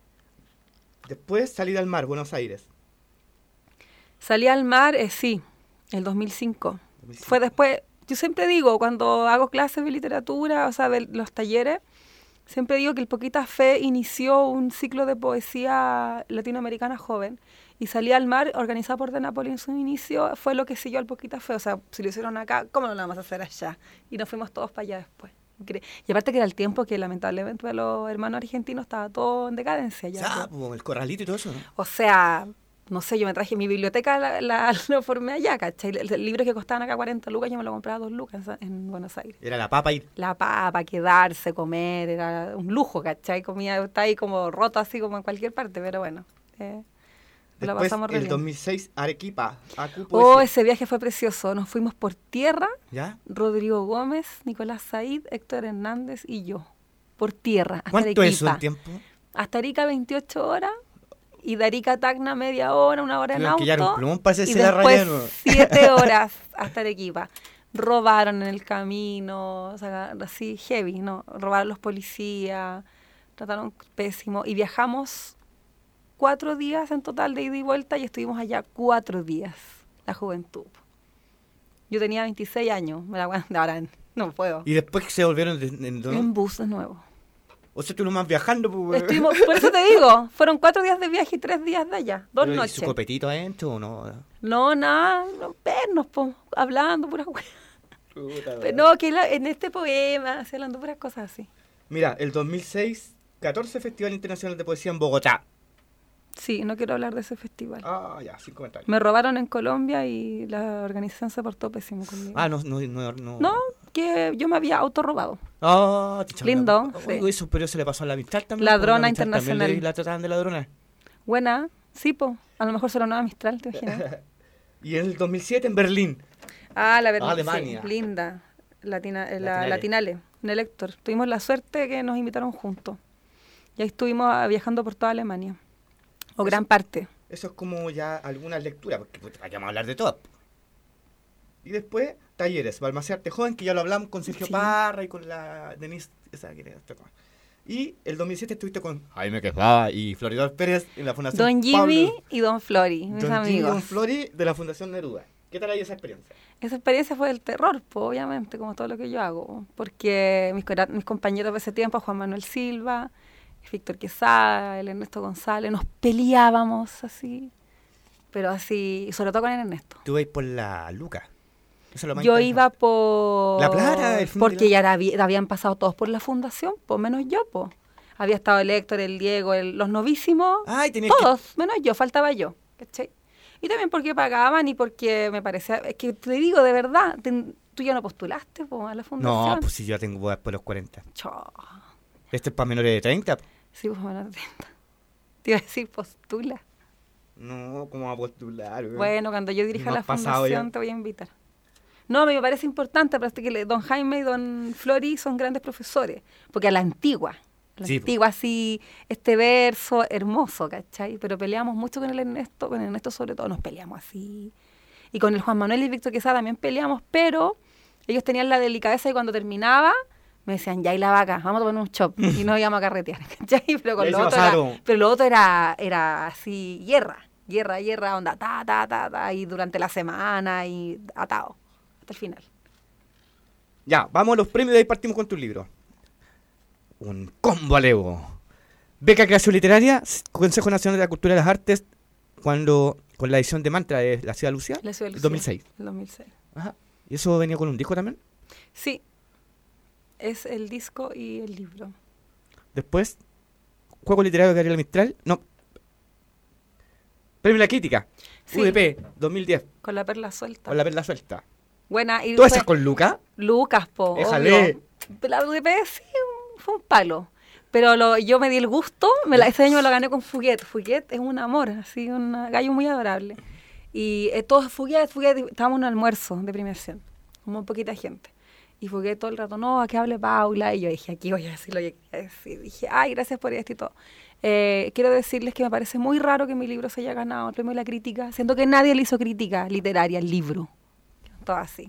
Después salir al mar, Buenos Aires. Salí al mar, eh, sí, el dos mil cinco. dos mil cinco. Fue después, yo siempre digo, cuando hago clases de literatura, o sea, de los talleres, siempre digo que el Poquita Fe inició un ciclo de poesía latinoamericana joven y Salí al mar, organizado por De Napoli en su inicio, fue lo que siguió al Poquita Fe. O sea, si lo hicieron acá, ¿cómo no lo vamos a hacer allá? Y nos fuimos todos para allá después. Incre- Y aparte que era el tiempo que lamentablemente para los hermanos argentinos estaba todo en decadencia ya. Ya, pues. pues, el corralito y todo eso, ¿no? O sea, no sé, yo me traje mi biblioteca, la, la, lo formé allá, ¿cachai? El, el libro que costaban acá cuarenta lucas, yo me lo compraba a dos lucas en, en Buenos Aires. Era la papa y... La papa, quedarse, comer, era un lujo, ¿cachai? Comía, está ahí como roto así como en cualquier parte, pero bueno, eh, lo Después, pasamos re el bien. dos mil seis, Arequipa. Acu, Oh, poesía. ese viaje fue precioso. Nos fuimos por tierra, ¿Ya? Rodrigo Gómez, Nicolás Said, Héctor Hernández y yo. Por tierra, hasta ¿Cuánto Arequipa. es eso en tiempo? Hasta Arica veintiocho horas y de Arica a Tacna media hora, una hora en Creo que ya era un auto. plumón para hacerse Y la después raya de nuevo. siete horas hasta Arequipa. Robaron en el camino, o sea, así heavy, ¿no? Robaron los policías, trataron pésimo. Y viajamos cuatro días en total de ida y vuelta y estuvimos allá cuatro días, la juventud. Yo tenía veintiséis años, me la aguanto, ahora no puedo. Y después que se volvieron... De, de- de- En bus de nuevo. O sea, tú nomás viajando, pues... Estuvimos, por eso te digo, fueron cuatro días de viaje y tres días de allá, dos Pero, ¿y noches. su copetito adentro o no? No, nada, no, vernos, po, hablando, puras cosas. Pero no, que la- en este poema, así, hablando puras cosas así. Mira, el dos mil seis, catorce Festival Internacional de Poesía en Bogotá. Sí, no quiero hablar de ese festival. Ah, ya, sin comentarios. Me robaron en Colombia y la organización se portó pésimo conmigo. Ah, no, no, no. No, No, que yo me había autorrobado. Ah, te echaron Lindo, la- sí. Uy, eso, pero se le pasó a la Mistral también. Ladrona pues, la Mistral también internacional. le- La trataban de ladrona. Buena, sí, po. A lo mejor se lo nueva Mistral, ¿te imaginas? Y en el dos mil siete en Berlín. Ah, la verdad, Alemania. sí, linda. Latina, eh, la, Latinale. Latinale, en el Héctor. Tuvimos la suerte que nos invitaron juntos. Y ahí estuvimos ah, viajando por toda Alemania. O gran parte. Eso es como ya algunas lecturas, porque pues, vayamos a hablar de todas. Y después, talleres, Balmaceda Arte Joven, que ya lo hablamos con Sergio Sí. Parra y con la Denise, esa que era esta cosa. Y el dos mil siete estuviste con Jaime Quesada y Floridor Pérez en la Fundación Don Jimmy Pablo- y Don Flori, mis Don Jimmy y amigos. Don Flori de la Fundación Neruda. ¿Qué tal ahí esa experiencia? Esa experiencia fue el terror, po, obviamente, como todo lo que yo hago. Porque mis, cora- mis compañeros de ese tiempo, Juan Manuel Silva, Víctor Quesada, el Ernesto González, nos peleábamos así. Pero así, y sobre todo con el Ernesto. Tú ibas por la Luca. Eso es lo más Yo interesante. iba por... La Plata, el fin de Porque la- ya era- habían pasado todos por la fundación, pues menos yo, pues. Había estado el Héctor, el Diego, el- los novísimos, Ay, tenías que... todos, menos yo, faltaba yo, ¿cachai? Y también porque pagaban y porque me parecía... Es que te digo, de verdad, te- tú ya no postulaste po, a la fundación. No, pues si yo tengo bodas por los cuarenta. Chao. Este es para menores de treinta. Sí, pues bueno, te iba a decir postula. No, ¿cómo va a postular? güey? Bueno, cuando yo dirija No la has pasado fundación ya. te voy a invitar. No, me parece importante, pero que le- don Jaime y don Flori son grandes profesores, porque a la antigua, a la Sí, antigua así, este verso hermoso, ¿cachai? Pero peleamos mucho con el Ernesto, con el Ernesto sobre todo, nos peleamos así. Y con el Juan Manuel y el Víctor Quesada también peleamos, pero ellos tenían la delicadeza de cuando terminaba, me decían, ya y la vaca, vamos a tomar un chop, y nos íbamos a carretear, ¿cachai? Pero con Y ahí lo se otro era, pasaron. pero lo otro era, era así, guerra, guerra, guerra, onda, ta, ta, ta, ta, y durante la semana, y atado, hasta el final. Ya, vamos a los premios, de ahí partimos con tu libro. Un combo alevo. Beca Creación Literaria, Consejo Nacional de la Cultura y las Artes, cuando con la edición de Mantra de la Ciudad de Lucía, La Ciudad de el Lucía, dos mil seis. El dos mil seis. Ajá. ¿Y eso venía con un disco también? Sí, es el disco y el libro. Después, Juego Literario de Gabriela Mistral. No. Premio La Crítica. Sí. U D P dos mil diez. Con la perla suelta. Con la perla suelta. Buena. Y ¿Todas fue esas con Luca? Lucas, po. Déjale. obvio. La U D P sí, fue un palo. Pero lo, yo me di el gusto, me la, ese año me lo gané con Fuguet. Fuguet es un amor, así, un gallo muy adorable. Y eh, todos Fuguet, Fuguet, estábamos en un almuerzo de premiación, muy poquita gente. Y Fuguet todo el rato, no, a que hable Paula. Y yo dije, aquí voy a decir lo que quería decir. Dije, ay, gracias por esto y todo. Eh, quiero decirles que me parece muy raro que mi libro se haya ganado el premio de la crítica, siendo que nadie le hizo crítica literaria al libro. Todo así.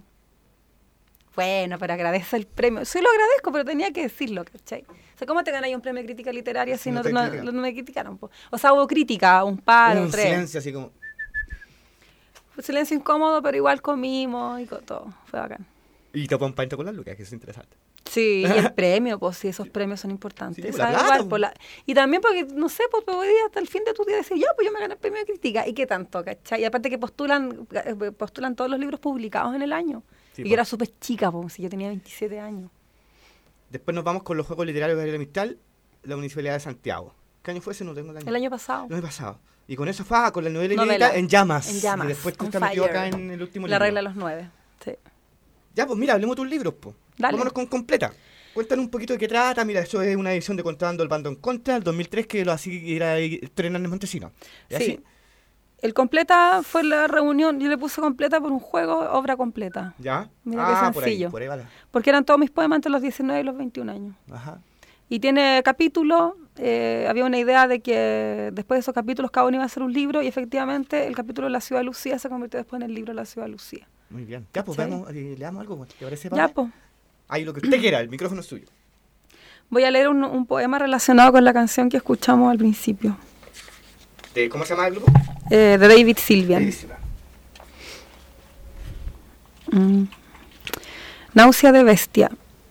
Bueno, pero agradece el premio. Sí lo agradezco, pero tenía que decirlo, ¿cachai? O sea, ¿cómo te ganáis un premio de crítica literaria si no no, te no, critican. no me criticaron? Po? O sea, hubo crítica, un par o Un tres. silencio así como... Fue silencio incómodo, pero igual comimos y con todo. Fue bacán. Y te un pañito con las lucas, que es interesante. Sí, y el premio, pues sí, esos premios son importantes. Sí, por la ¿sabes? plata, Igual, por la- Y también porque, no sé, pues podía hasta el fin de tu día decir, ya, pues yo me gané el premio de crítica. ¿Y qué tanto, cachai? Y aparte que postulan eh, postulan todos los libros publicados en el año. Sí, y po. yo era súper chica, pues, si yo tenía veintisiete años. Después nos vamos con los Juegos Literarios de Gabriela Mistral, la Municipalidad de Santiago. ¿Qué año fue ese? No tengo el año. El año pasado. El año pasado. Y con eso fue ah, con la novela Novela. inédita En Llamas. En Llamas, Y después tú on estás metido fire. acá en el último La libro. regla de los nueve. Sí. Ya, pues mira, hablemos de tus libros, pues. Dale. Vámonos con completa. Cuéntanos un poquito de qué trata. Mira, eso es una edición de Contrabando el Bando en Contra, el dos mil tres, que lo así era Héctor Hernández Montesinos. ¿Y Sí. así? El completa fue la reunión, yo le puse completa por un juego, obra completa. ¿Ya? Mira qué ah, por ahí, sencillo. por ahí vale. Porque eran todos mis poemas entre los diecinueve y los veintiún años. Ajá. Y tiene capítulos, eh, había una idea de que después de esos capítulos cada uno iba a hacer un libro y efectivamente el capítulo de la Ciudad de Lucía se convirtió después en el libro de la Ciudad de Lucía. Muy bien. Ya, pues ¿Cachai? veamos, eh, leamos algo, pues, ¿te parece, Ya, Paula? pues. Ahí lo que usted quiera, el micrófono es suyo. Voy a leer un, un poema relacionado con la canción que escuchamos al principio, ¿De ¿Cómo se llama el grupo? eh, de David Sylvian. Bellísima. Mm. Náusea de bestia.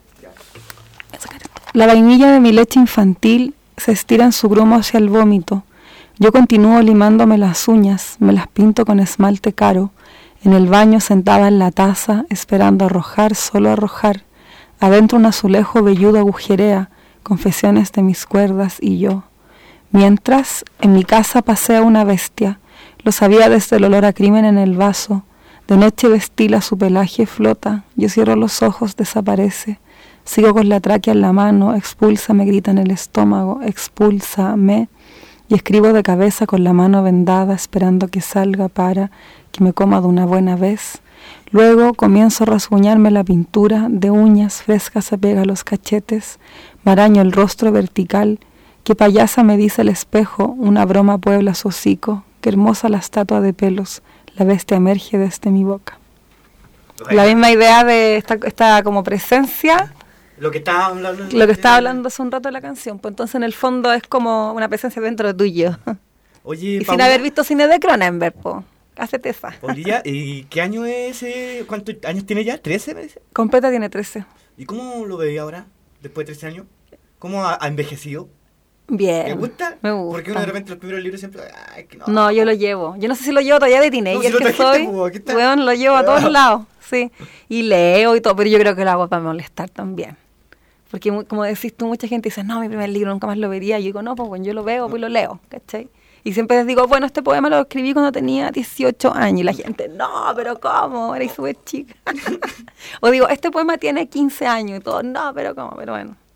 La vainilla de mi leche infantil se estira en su grumo hacia el vómito. Yo continúo limándome las uñas, me las pinto con esmalte caro. En el baño sentada en la taza, esperando arrojar, solo arrojar. Adentro un azulejo velludo agujerea, confesiones de mis cuerdas y yo. Mientras, en mi casa pasea una bestia, lo sabía desde el olor a crimen en el vaso. De noche destila su pelaje, flota, yo cierro los ojos, desaparece. Sigo con la tráquea en la mano, expulsa, me grita en el estómago, expúlsame. Y escribo de cabeza con la mano vendada, esperando que salga para que me coma de una buena vez. Luego comienzo a rasguñarme la pintura, de uñas frescas se pega a los cachetes, maraño el rostro vertical, que payasa me dice el espejo, una broma puebla su hocico, que hermosa la estatua de pelos, la bestia emerge desde mi boca. La misma idea de esta, esta como presencia, Lo que estaba hablando. lo que estaba hablando hace un rato de la canción, pues entonces en el fondo es como una presencia dentro tuyo. Oye, Y sin Paula, haber visto cine de Cronenberg, po. Hacete esa. Paulilla, ¿y qué año es ese? ¿Cuántos años tiene ya? ¿trece, me dice? Completa tiene trece. ¿Y cómo lo veía ahora, después de trece años? ¿Cómo ha, ha envejecido? Bien. ¿Te gusta? Me gusta. Porque uno de repente los primeros libros siempre... Ay, que no. No, yo lo llevo. Yo no sé si lo llevo todavía de teenager No, si lo que trajiste, soy. po, aquí está. Weón, lo llevo a todos lados, sí. Y leo y todo, pero yo creo que lo hago para molestar también. Porque mu- como decís tú, mucha gente dice, no, mi primer libro nunca más lo vería. Y yo digo, no, pues bueno, yo lo veo, pues lo leo, ¿cachai? Y siempre les digo, bueno, este poema lo escribí cuando tenía dieciocho años. Y la gente, no, pero ¿cómo? Eres súper chica. O digo, este poema tiene quince años. Y todos, no, pero ¿cómo? Pero bueno,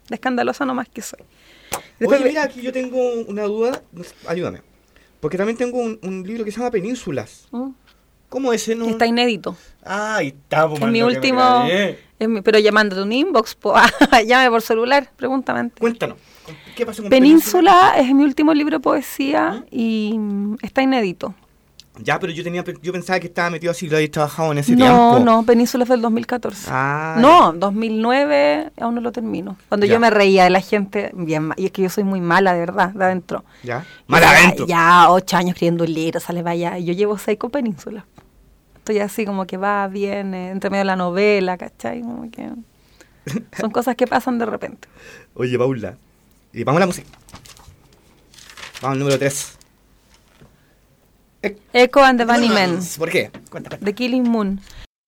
de escandalosa nomás que soy. Después Oye, me- mira, aquí yo tengo una duda, no sé, ayúdame. Porque también tengo un, un libro que se llama Penínsulas. Mm, ¿Cómo ese no? Está inédito. Ah, ahí está, pues, Es mi mando que me último... cagué. es mi- pero llamándote un inbox, po. Llame por celular, pregúntame antes. Cuéntanos, ¿qué pasó con Península es mi último libro de poesía y mm, está inédito. Ya, pero yo tenía yo pensaba que estaba metido así, lo habéis trabajado en ese No, tiempo. no, Península es del dos mil catorce. Ah, No, dos mil nueve, aún no lo termino. Cuando Ya. yo me reía de la gente, bien ma- y es que yo soy muy mala, de verdad, de adentro. ¿Ya? Y Mal ya- adentro. Ya ocho años escribiendo un libro, sale vaya. Y yo llevo seis con Península. Estoy así como que va, viene, entre medio de la novela, ¿cachai? Como que... Son cosas que pasan de repente. Oye, Paula, y vamos a la música. Vamos al número tres. Echo and the Bunnymen, ¿Por qué? Cuéntame. The Killing Moon.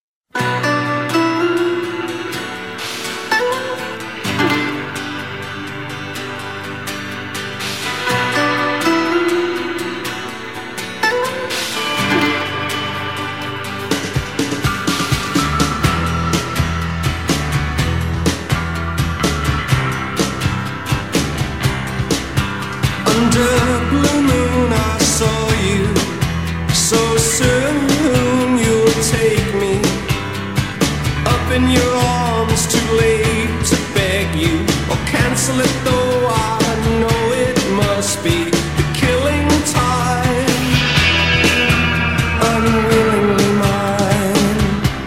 Under blue moon I saw you. So soon you'll take me up in your arms, too late to beg you or cancel it, though I know it must be the killing time, unwillingly mine.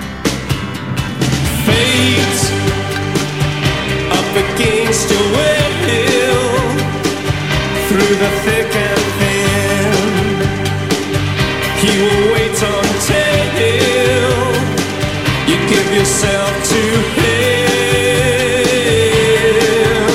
Fate up against your will, through the thick and thin, he will wait until you give yourself to him.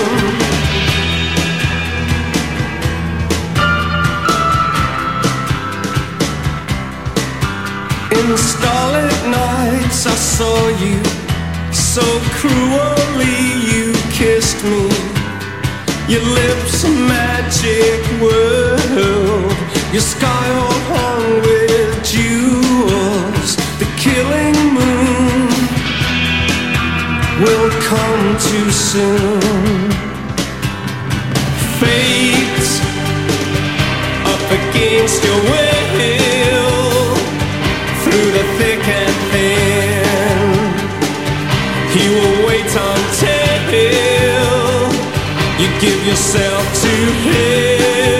In starlit nights I saw you, so cruelly you kissed me. Your lips a magic world, your sky all hung with jewels. The killing moon will come too soon. Fate up against your will, through the thick and thin, he will wait until you give yourself to him.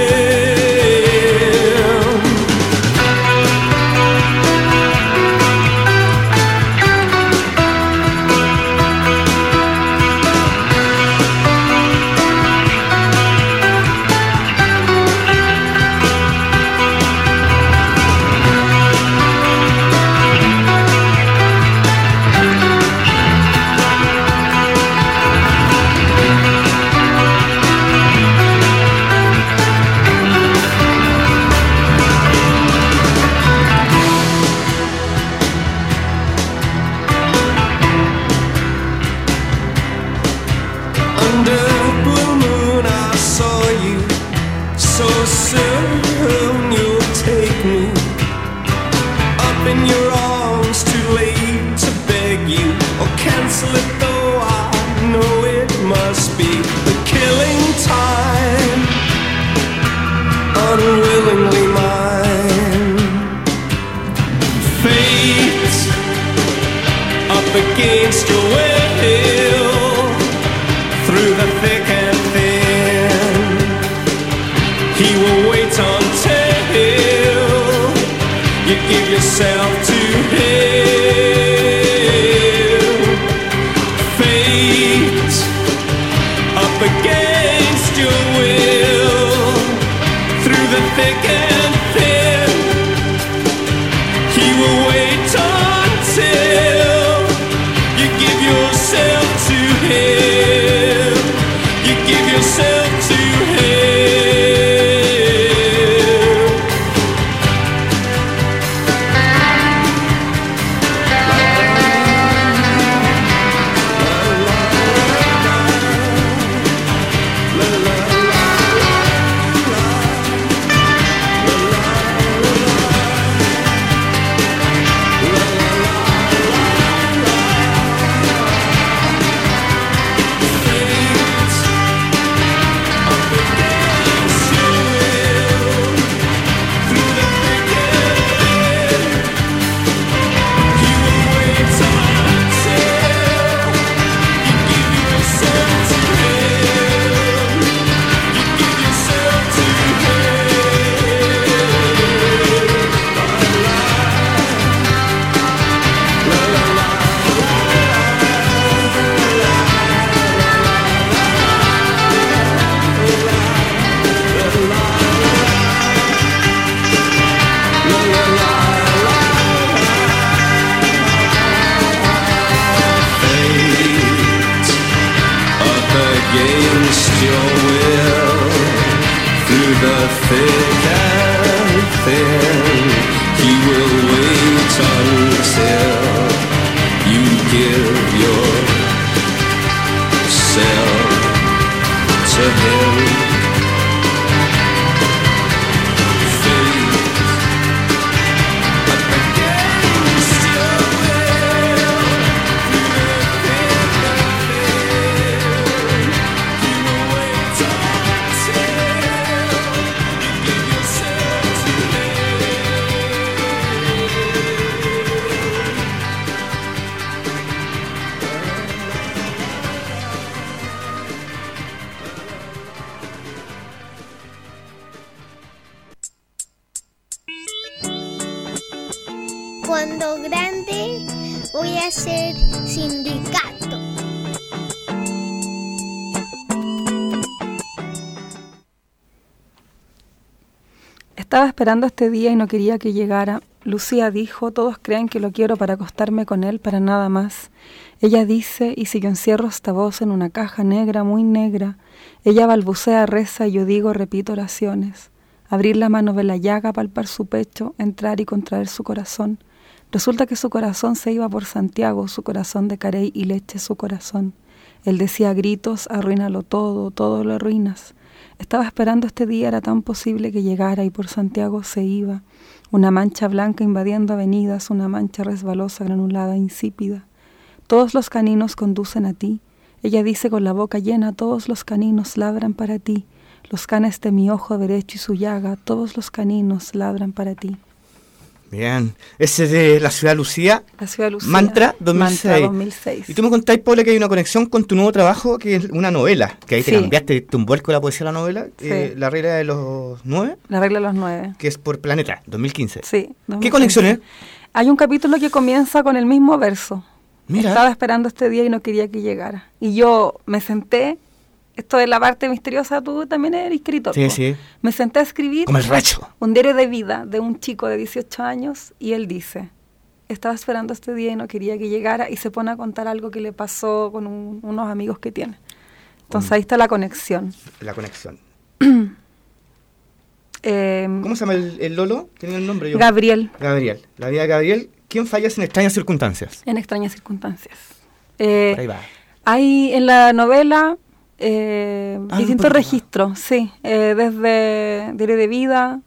Under blue moon I saw you, so soon you'll take me up in your arms, too late to beg you or cancel it, though I know it must be the killing time, unwillingly mine. Fate up against your will, through the thick and thin, he will wait until you give yourself to him. Fate up against your will, through the thick and thin, he will wait until you give yourself to him. You give yourself to him. Fate against your will. Through the thick and thin, he will wait until you give yourself to him. Cuando grande voy a ser sindicato. Estaba esperando este día y no quería que llegara. Lucía dijo, todos creen que lo quiero para acostarme con él, para nada más. Ella dice, y si yo encierro esta voz en una caja negra, muy negra, ella balbucea, reza y yo digo, repito oraciones. Abrir la mano de la llaga, palpar su pecho, entrar y contraer su corazón. Resulta que su corazón se iba por Santiago, su corazón de carey y leche, su corazón. Él decía a gritos, arruínalo todo, todo lo arruinas. Estaba esperando este día, era tan posible que llegara y por Santiago se iba. Una mancha blanca invadiendo avenidas, una mancha resbalosa, granulada, insípida. Todos los caninos conducen a ti. Ella dice con la boca llena, todos los caninos ladran para ti. Los canes de mi ojo derecho y su llaga, todos los caninos ladran para ti. Bien, ese es de la ciudad de Lucía. La ciudad de Lucía. Mantra dos mil seis. Mantra dos mil seis. Y tú me contáis, Paula, que hay una conexión con tu nuevo trabajo, que es una novela, que ahí te Sí. cambiaste, diste un vuelco a la poesía de la novela, Sí. eh, La regla de los nueve, La regla de los nueve. que es por Planeta, dos mil quince. Sí. ¿Qué dos mil conexión es? quince. Hay un capítulo que comienza con el mismo verso. Mira. Estaba esperando este día y no quería que llegara. Y yo me senté, esto de la parte misteriosa, tú también eres escritor. Sí, po. sí. Me senté a escribir Como el racho. un diario de vida de un chico de dieciocho años y él dice, estaba esperando este día y no quería que llegara y se pone a contar algo que le pasó con un- unos amigos que tiene. Entonces Mm. ahí está la conexión. La conexión. Eh, ¿Cómo se llama el, el Lolo? Tenía el nombre yo. Gabriel, Gabriel. La vida de Gabriel. ¿Quién fallas en extrañas circunstancias? en extrañas circunstancias. Eh, Por ahí va. Hay en la novela eh, Ah, distintos por ahí va. registros, sí, eh, desde diario de vida,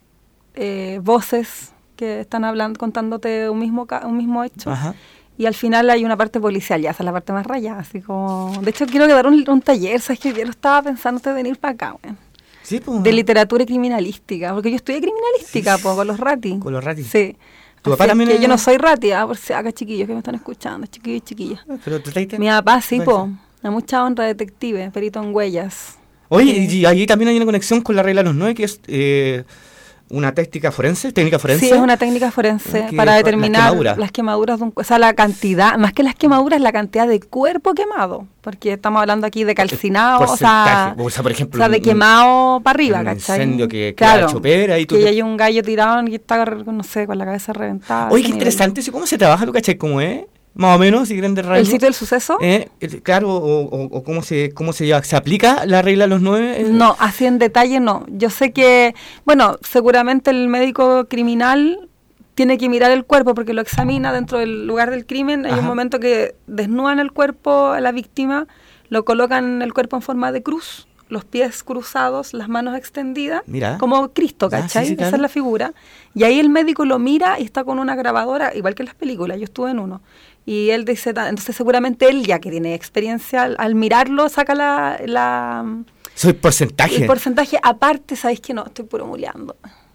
eh, voces que están hablando, contándote un mismo ca- un mismo hecho, Ajá. y al final hay una parte policial, ya esa es la parte más rayada, así como, de hecho quiero que dar un, un taller, sabes que yo lo estaba pensando antes de venir para acá, weón, Sí, pues. de literatura y criminalística, porque yo estudié criminalística, Sí. po, con los ratis, Con los ratis. sí. ¿Tu Así papá es también que es- yo no soy rati, ah, por si acá chiquillos que me están escuchando, chiquillos y chiquillas. Pero tú traiste- Mi papá sí, po, Bueno. a mucha honra, detective, perito en huellas. Oye, y ahí también hay una conexión con la regla de los nueve, que es eh, una técnica forense, técnica forense. Sí, es una técnica forense Que- para las determinar quemaduras. las quemaduras de un cuerpo. O sea, la cantidad, más que las quemaduras, la cantidad de cuerpo quemado. Porque estamos hablando aquí de calcinado, o sea, Porcentaje. O sea, por ejemplo, o sea, de un- quemado para arriba, un ¿cachai? incendio que- que ha hecho pera y tú que te- hay un gallo tirado y está, no sé, con la cabeza reventada. Oye, ese qué nivel. interesante, ¿sí? ¿Cómo se trabaja? ¿Tú cachai cómo es? Más o menos, si grandes ¿El rasgos. sitio del suceso? Eh, eh, claro, o, o- o cómo se cómo se lleva. ¿Se aplica la regla de los nueve? Eh, No, así en detalle no. Yo sé que, bueno, seguramente el médico criminal tiene que mirar el cuerpo porque lo examina dentro del lugar del crimen. Hay Ajá. un momento que desnudan el cuerpo a la víctima, lo colocan el cuerpo en forma de cruz, los pies cruzados, las manos extendidas, Mira. como Cristo, Ah, sí, ¿cachai? sí, Esa claro. es la figura. Y ahí el médico lo mira y está con una grabadora, igual que en las películas, yo estuve en uno. Y él dice, ta- entonces seguramente él, ya que tiene experiencia, al, al mirarlo, saca la... la Soy porcentaje. el porcentaje, aparte, ¿sabéis que no? Estoy puro muleando.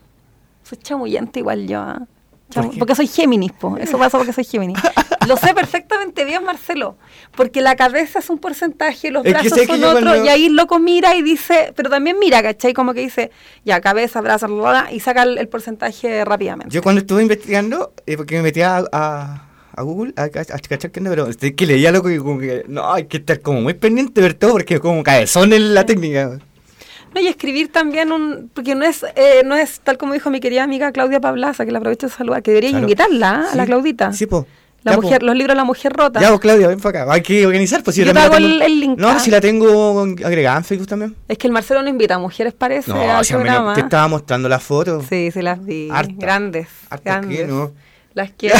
Soy chamullante igual yo. ¿ah? Chamu- ¿Por qué? porque soy Géminis, po. Eso pasa porque soy Géminis. Lo sé perfectamente bien, Marcelo. Porque la cabeza es un porcentaje, los Es que brazos sé que son yo otro, cuando- y ahí el loco mira y dice, pero también mira, ¿cachai? Como que dice, ya, cabeza, brazo, bla, bla, bla, y saca el, el porcentaje rápidamente. Yo cuando estuve investigando, eh, porque me metía a, a, a Google, a, a, a cachar que no, pero este, que leía loco y como que, no, hay que estar como muy pendiente de ver todo, porque como cabezón en la técnica. No, y escribir también un, porque no es, eh, no es tal como dijo mi querida amiga Claudia Pablaza, que la aprovecho de saludar, que debería Claro. invitarla ¿ah? a la Sí, Claudita. Sí, po. La Ya, mujer, po. los libros de La Mujer Rota. Ya, pues Claudia, ven para acá. Hay que organizar, pues si Yo yo te también hago la tengo- el- el link, No, ah. si la tengo agregada en Facebook también. Es que el Marcelo no invita a mujeres, parece, No, al si a mí no- programa. te estaba mostrando las fotos. Sí, sí las vi. Harta. Grandes. Harta grandes. que no. Las quiero.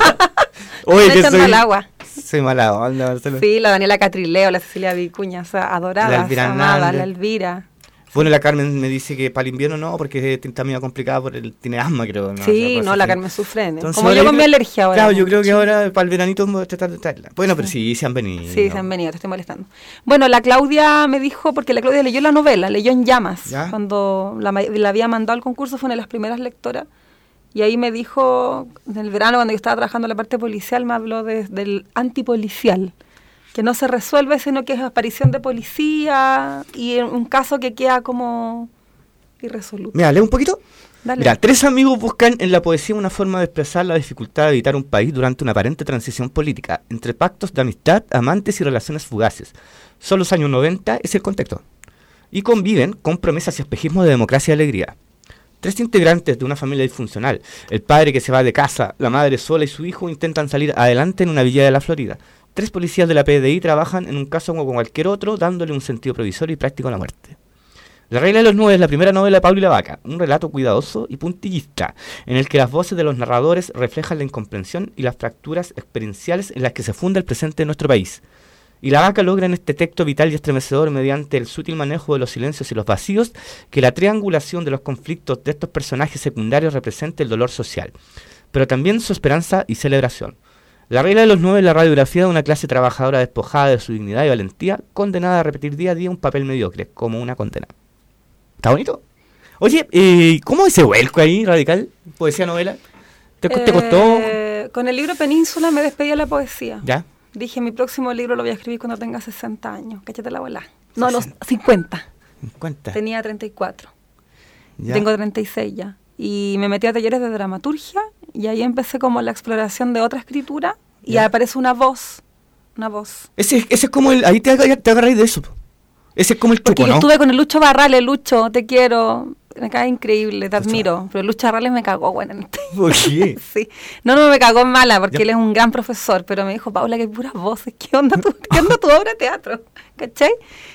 Oye, Me que echan soy... al agua. Soy mala onda, Marcelo. Sí, la Daniela Catrileo, la Cecilia Vicuña, o sea, adorada, La Elvira amada, Hernández. la Elvira. Bueno, la Carmen me dice que para el invierno no, porque está medio complicada por el... Tiene asma, creo. ¿no? Sí, Algo no, así. la Carmen sufre. ¿no? Entonces, Como ahora yo con creo- mi alergia ahora. Claro, ¿no? yo creo que ahora para el veranito vamos a tratar de traerla. Bueno, pero sí, se han venido. Sí, se han venido, te estoy molestando. Bueno, la Claudia me dijo, porque la Claudia leyó la novela, leyó En Llamas. ¿Ya? Cuando la, ma- la había mandado al concurso, fue una de las primeras lectoras. Y ahí me dijo, en el verano, cuando yo estaba trabajando en la parte policial, me habló de- del antipolicial. Que no se resuelve, sino que es aparición de policía y en un caso que queda como irresoluto. Mira, lee un poquito. Dale. Mira, tres amigos buscan en la poesía una forma de expresar la dificultad de habitar un país durante una aparente transición política, entre pactos de amistad, amantes y relaciones fugaces. Son los años noventa, es el contexto. Y conviven con promesas y espejismos de democracia y alegría. Tres integrantes de una familia disfuncional, el padre que se va de casa, la madre sola y su hijo intentan salir adelante en una villa de la Florida. Tres policías de la P D I trabajan en un caso como cualquier otro, dándole un sentido provisorio y práctico a la muerte. La regla de los nueve es la primera novela de Pablo y la Vaca, un relato cuidadoso y puntillista, en el que las voces de los narradores reflejan la incomprensión y las fracturas experienciales en las que se funda el presente de nuestro país. Y la Vaca logra en este texto vital y estremecedor, mediante el sutil manejo de los silencios y los vacíos, que la triangulación de los conflictos de estos personajes secundarios represente el dolor social, pero también su esperanza y celebración. La regla de los nueve es la radiografía de una clase trabajadora despojada de su dignidad y valentía, condenada a repetir día a día un papel mediocre, como una condena. ¿Está bonito? Oye, eh, ¿cómo ese vuelco ahí, radical? ¿Poesía, novela? ¿Te, te costó? Eh, con el libro Península me despedí de la poesía. ¿Ya? Dije, mi próximo libro lo voy a escribir cuando tenga sesenta años. Cállate la bola. No, los cincuenta. cincuenta. Tenía treinta y cuatro. Ya. Tengo treinta y seis ya. Y me metí a talleres de dramaturgia y ahí empecé como la exploración de otra escritura y Ya. aparece una voz. Una voz. Ese, ese es como el... Ahí te, agar- te agarráis de eso. po. Ese es como el Porque chupo, yo ¿no? estuve con el Lucho Barrales. Lucho, te quiero. Me cae increíble, te admiro. Pero Lucho Barrales me cagó, bueno. ¿Por qué? Sí. No, no me cagó en mala, porque Ya. él es un gran profesor, pero me dijo, Paula, que puras voces, ¿qué onda tu, qué onda tu obra de teatro? ¿Cachai?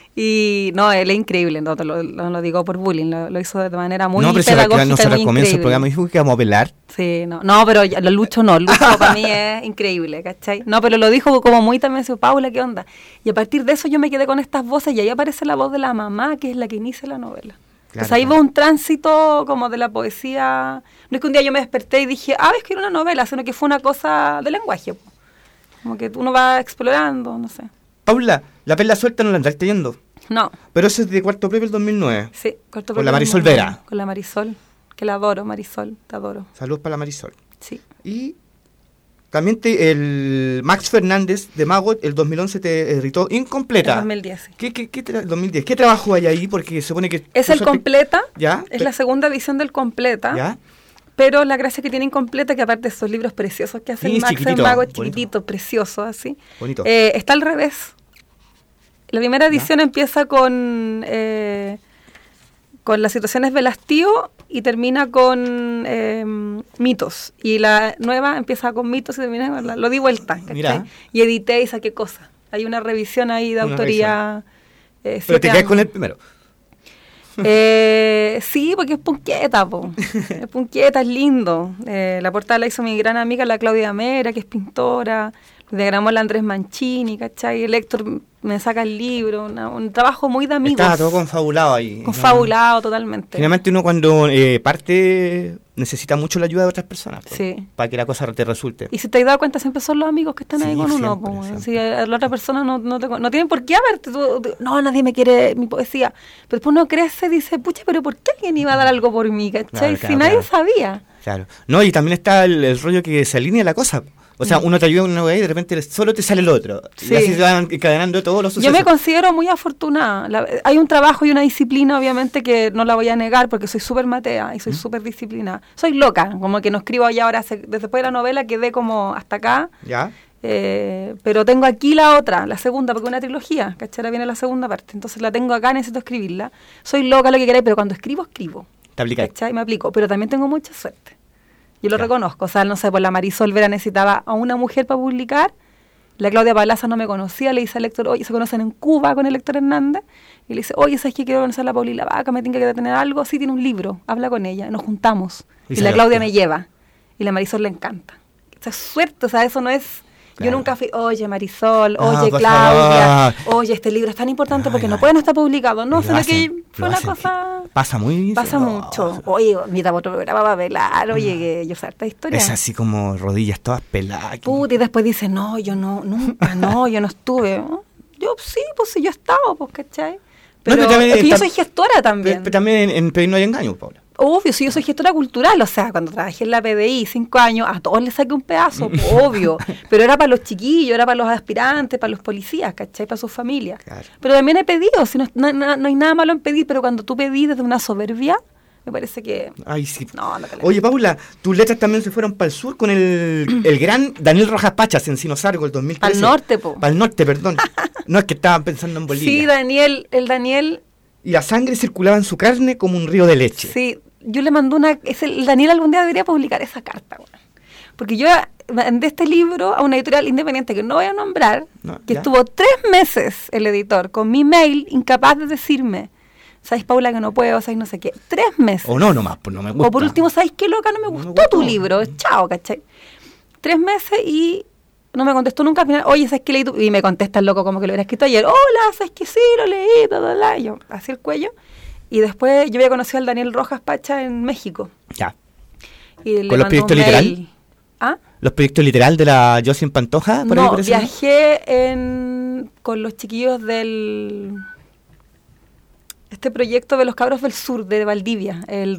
Y no, él es increíble, no te lo, no lo digo por bullying, lo, lo hizo de manera muy no, pero si ahora que pedagógica no y se muy comienza el increíble. programa, dijo que vamos a pelar. Sí, no, no, pero ya- lo Lucho no, Lucho para mí es increíble, ¿cachai? No, pero lo dijo como muy también, dijo, Paula, ¿qué onda? Y a partir de eso yo me quedé con estas voces y ahí aparece la voz de la mamá, que es la que inicia la novela. Claro, o sea, ahí claro. va un tránsito como de la poesía. No es que un día yo me desperté y dije, ah, es que era una novela, sino que fue una cosa de lenguaje. po. Como que uno va explorando, no sé. Paula, la perla suelta no la andaste yendo. No, Pero eso es de Cuarto Premio del dos mil nueve. sí, corto Con la programa. Marisol Vera. Con la Marisol, que la adoro, Marisol, te adoro. Saludos para la Marisol. Sí. Y también te, el Max Fernández de Mago, el dos mil once te editó Incompleta. El dos mil diez, sí. ¿Qué, qué, qué tra- dos mil diez? ¿Qué trabajo hay ahí? Porque se supone que... Es tú el suerte- Completa, ¿Ya? es la segunda edición del Completa. ¿Ya? Pero la gracia que tiene Incompleta, que aparte de esos libros preciosos que hace Sí, el Max chiquitito, en Mago, bonito. chiquitito, precioso, así. Bonito. Eh, está al revés. La primera edición empieza con eh, con las situaciones del hastío y termina con eh, mitos. Y la nueva empieza con mitos y termina con la- lo di vuelta. ¿cachai? Mira. Y edité y saqué cosas. Hay una revisión ahí de Una autoría. eh, Pero siete te quedas años. con el primero. Eh, sí, porque es punqueta, po. Es punqueta, es lindo. Eh, la portada la hizo mi gran amiga, la Claudia Mera, que es pintora. Lo diagramó la Andrés Mancini, ¿cachai? El Héctor me saca el libro. una- un trabajo muy de amigos. Estaba todo confabulado ahí. Confabulado totalmente. Finalmente uno cuando eh, parte necesita mucho la ayuda de otras personas. pues, Sí. Para que la cosa te resulte. Y si te has dado cuenta, siempre son los amigos que están ahí Sí, con uno. siempre, po. siempre. Si a la otra persona no, no, te, no tienen por qué haberte. tú- tú- no, nadie me quiere mi poesía. Pero después uno crece y dice, pucha, pero ¿por qué alguien iba a dar algo por mí? ¿Cachai? Claro, si claro, nadie claro. sabía. Claro. No, y también está el, el rollo que se alinea la cosa. O sea, uno te ayuda en una vez y de repente solo te sale el otro. Mm. Sí. Y así se van encadenando todos los Yo sucesos. me considero muy afortunada. La- hay un trabajo y una disciplina, obviamente, que no la voy a negar porque soy súper matea y soy súper disciplinada. Soy loca, como que no escribo ya ahora, se- desde después de la novela quedé como hasta acá. ¿Ya? Eh, pero tengo aquí la otra, la segunda, porque es una trilogía, ¿cachai? Ahora viene la segunda parte, entonces la tengo acá, necesito escribirla. Soy loca, lo que queráis, pero cuando escribo, escribo. Te aplicáis. ¿Cachai? Me aplico, pero también tengo mucha suerte. Yo lo Ya. reconozco. O sea, no sé, pues la Marisol Vera necesitaba a una mujer para publicar. La Claudia Palaza no me conocía. Le dice al Héctor, oye, se conocen en Cuba con el Héctor Hernández. Y le dice, oye, ¿sabes qué? Quiero conocer a la Paulina Vaca, me tiene que tener algo. Sí, tiene un libro. Habla con ella. Nos juntamos. Y Y, se la adopta. Claudia me lleva. Y la Marisol le encanta. Esa es suerte. O sea, eso no es... Claro. Yo nunca fui, oye Marisol, Ah, oye por Claudia, favor. oye, este libro es tan importante Ay, porque no ay. puede no estar publicado. No, Lo sino hacen, que lo fue una hacen. cosa... Pasa muy... Pasa no, mucho. Oye, mira, otro programa va a velar, oye, que yo sé esta historia. Es así como rodillas todas peladas. Puta, y después dice, no, yo no, nunca, no, yo no estuve. Yo sí, pues sí, yo estaba, pues, ¿cachai? Pero, pero también es que yo está- soy gestora Pero, también. pero también en, en Pedir no hay engaño, Paula. Obvio, si yo soy gestora cultural, o sea, cuando trabajé en la P D I cinco años, a todos les saqué un pedazo, pues, obvio. Pero era para los chiquillos, era para los aspirantes, para los policías, ¿cachai? Para sus familias. Claro. Pero también he pedido, si no, no, no- no hay nada malo en pedir, pero cuando tú pedís desde una soberbia, me parece que... Ay, sí. No, no te la- Oye, Paula, tus letras también se fueron para el sur con el, el gran Daniel Rojas Pachas en Sinosargo el dos mil trece. Pa'l norte, po. Para el norte, perdón. No, es que estaba pensando en Bolivia. Sí, Daniel, el Daniel... Y la sangre circulaba en su carne como un río de leche. Sí, yo le mandé una... Es el, Daniel algún día debería publicar esa carta, weón. Porque yo mandé este libro a una editorial independiente que no voy a nombrar, No, que ya. estuvo tres meses el editor con mi mail incapaz de decirme, ¿sabes, Paula, que no puedo? ¿Sabes, no sé qué? Tres meses. O no, nomás, pues no me gusta. O por último, ¿sabes qué, loca? No me No me gustó gustó. tu libro. Chao, ¿cachai? Tres meses y no me contestó nunca al final. Oye, ¿sabes qué leí tu? Y me contesta el loco como que lo hubiera escrito ayer. Hola, ¿sabes qué? Sí, lo leí, bla, bla, bla. Y yo, así el cuello. Y después yo había conocido al Daniel Rojas Pacha en México. Ya. Y le ¿Con los mandó un proyectos literal? mail. ¿Ah? ¿Los proyectos literal de la Jocelyn Pantoja? Por ahí, No, por ese lado? viajé en, con los chiquillos del... Este proyecto de los cabros del sur, de Valdivia, el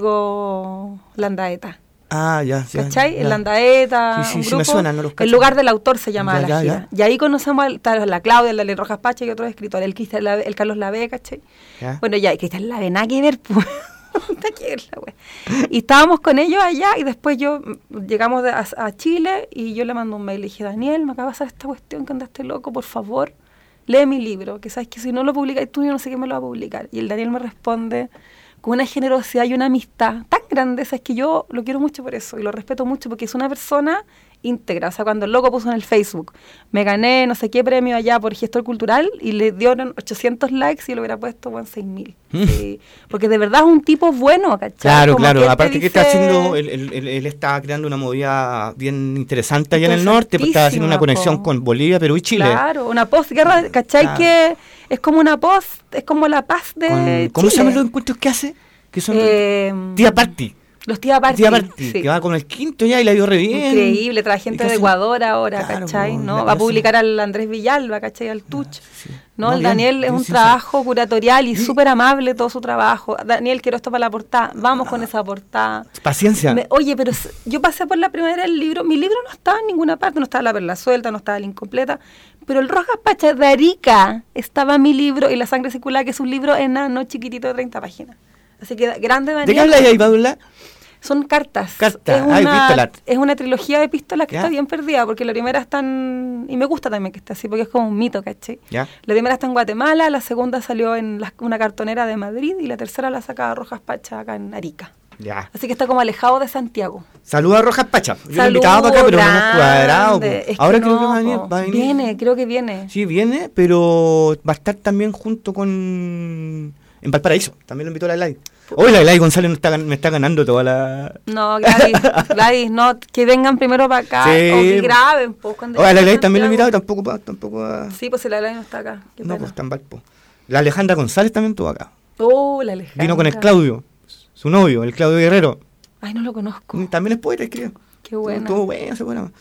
Rodrigo Landaeta. Ah, ya, ya. ¿Cachai? ya. El Landaeta, Sí, sí, un sí, grupo. me suenan, no los cacho. El lugar del autor se llama Ya, la ya, gira. ya. Y ahí conocemos a la, la Claudia, el Daniel Rojas Pacha y otros escritores, el, Cristian Lave- el Carlos Lavé, ¿cachai? Ya. Bueno, ya, y Cristian Lavé, nada que ver, pues. Nada que ver, la wea. Y estábamos con ellos allá y después yo mm, llegamos de- a, a Chile y yo le mando un mail. Le dije, Daniel, me acaba de pasar esta cuestión que andaste loco, por favor, lee mi libro, que sabes que si no lo publicas tú, yo no sé quién me lo va a publicar. Y el Daniel me responde con una generosidad y una amistad tan grande, es que yo lo quiero mucho por eso y lo respeto mucho porque es una persona íntegra. O sea, cuando el loco puso en el Facebook, me gané no sé qué premio allá por gestor cultural y le dieron ochocientos likes y lo hubiera puesto en seis mil. Mm. Sí, porque de verdad es un tipo bueno, ¿cachai? Claro, Como claro. él te Aparte que está dice- haciendo, él, él- él- él está creando una movida bien interesante allá en el norte, pues está haciendo una Interesantísima, conexión po. con Bolivia, Perú y Chile. Claro, una postguerra, ¿cachai? Claro. Que es como una post, es como la paz de Con- ¿Cómo se Chile. llaman los encuentros que hace? Que son Eh, Tía Party. Los tía party. Tía Party, sí. que va con el quinto ya y la dio re bien. Increíble, trae Y gente que de hace- Ecuador ahora, Claro, ¿cachai? po, ¿no? la- Va a la- publicar al Andrés Villalba, ¿cachai? Al Tuch. Sí. No, No, el bien, Daniel es bien un sincero. trabajo curatorial y súper amable todo su trabajo. Daniel, quiero esto para la portada. Vamos con esa portada. Paciencia. Me- oye, pero s- yo pasé por la primera del libro. Mi libro no estaba en ninguna parte. No estaba la perla suelta, no estaba la incompleta. Pero el Rojas Pacha de Arica estaba mi libro y La sangre circular, que es un libro enano chiquitito de treinta páginas. Así que grande Daniel. ¿De qué habla ahí, Paula? Son cartas. Cartas, Es ah, una, epístolas. es una trilogía de epístolas que Ya. está bien perdida, porque la primera está en... Y me gusta también que esté así, porque es como un mito, ¿cachai? Ya. La primera está en Guatemala, la segunda salió en la- una cartonera de Madrid y la tercera la saca Rojas Pacha acá en Arica. Ya. Así que está como alejado de Santiago. Saluda a Rojas Pacha. Yo lo Saludo invitaba para acá, pero no hemos grande. cuadrado. po. Es que Ahora creo no, que va a venir. po. Va a venir. Viene, creo que viene. Sí, viene, pero va a estar también junto con... En Valparaíso. También lo invitó a la Gladys. Hoy la Gladys González me está, gan- me está ganando toda la... No, Gladys, Gladys, no, que vengan primero para acá Sí. o que graben. Pues, cuando Oye, a la lleguen a Gladys también lo he invitado y Santiago. tampoco... va- tampoco va- Sí, pues si la Gladys no está acá. Qué no, pena. pues está en Valpo. La Alejandra González también estuvo acá. Oh, la Alejandra. Vino con el Claudio, su novio, el Claudio Guerrero. Ay, no lo conozco. También es poeta, creo. Qué bueno. Estuvo bueno, ese bueno.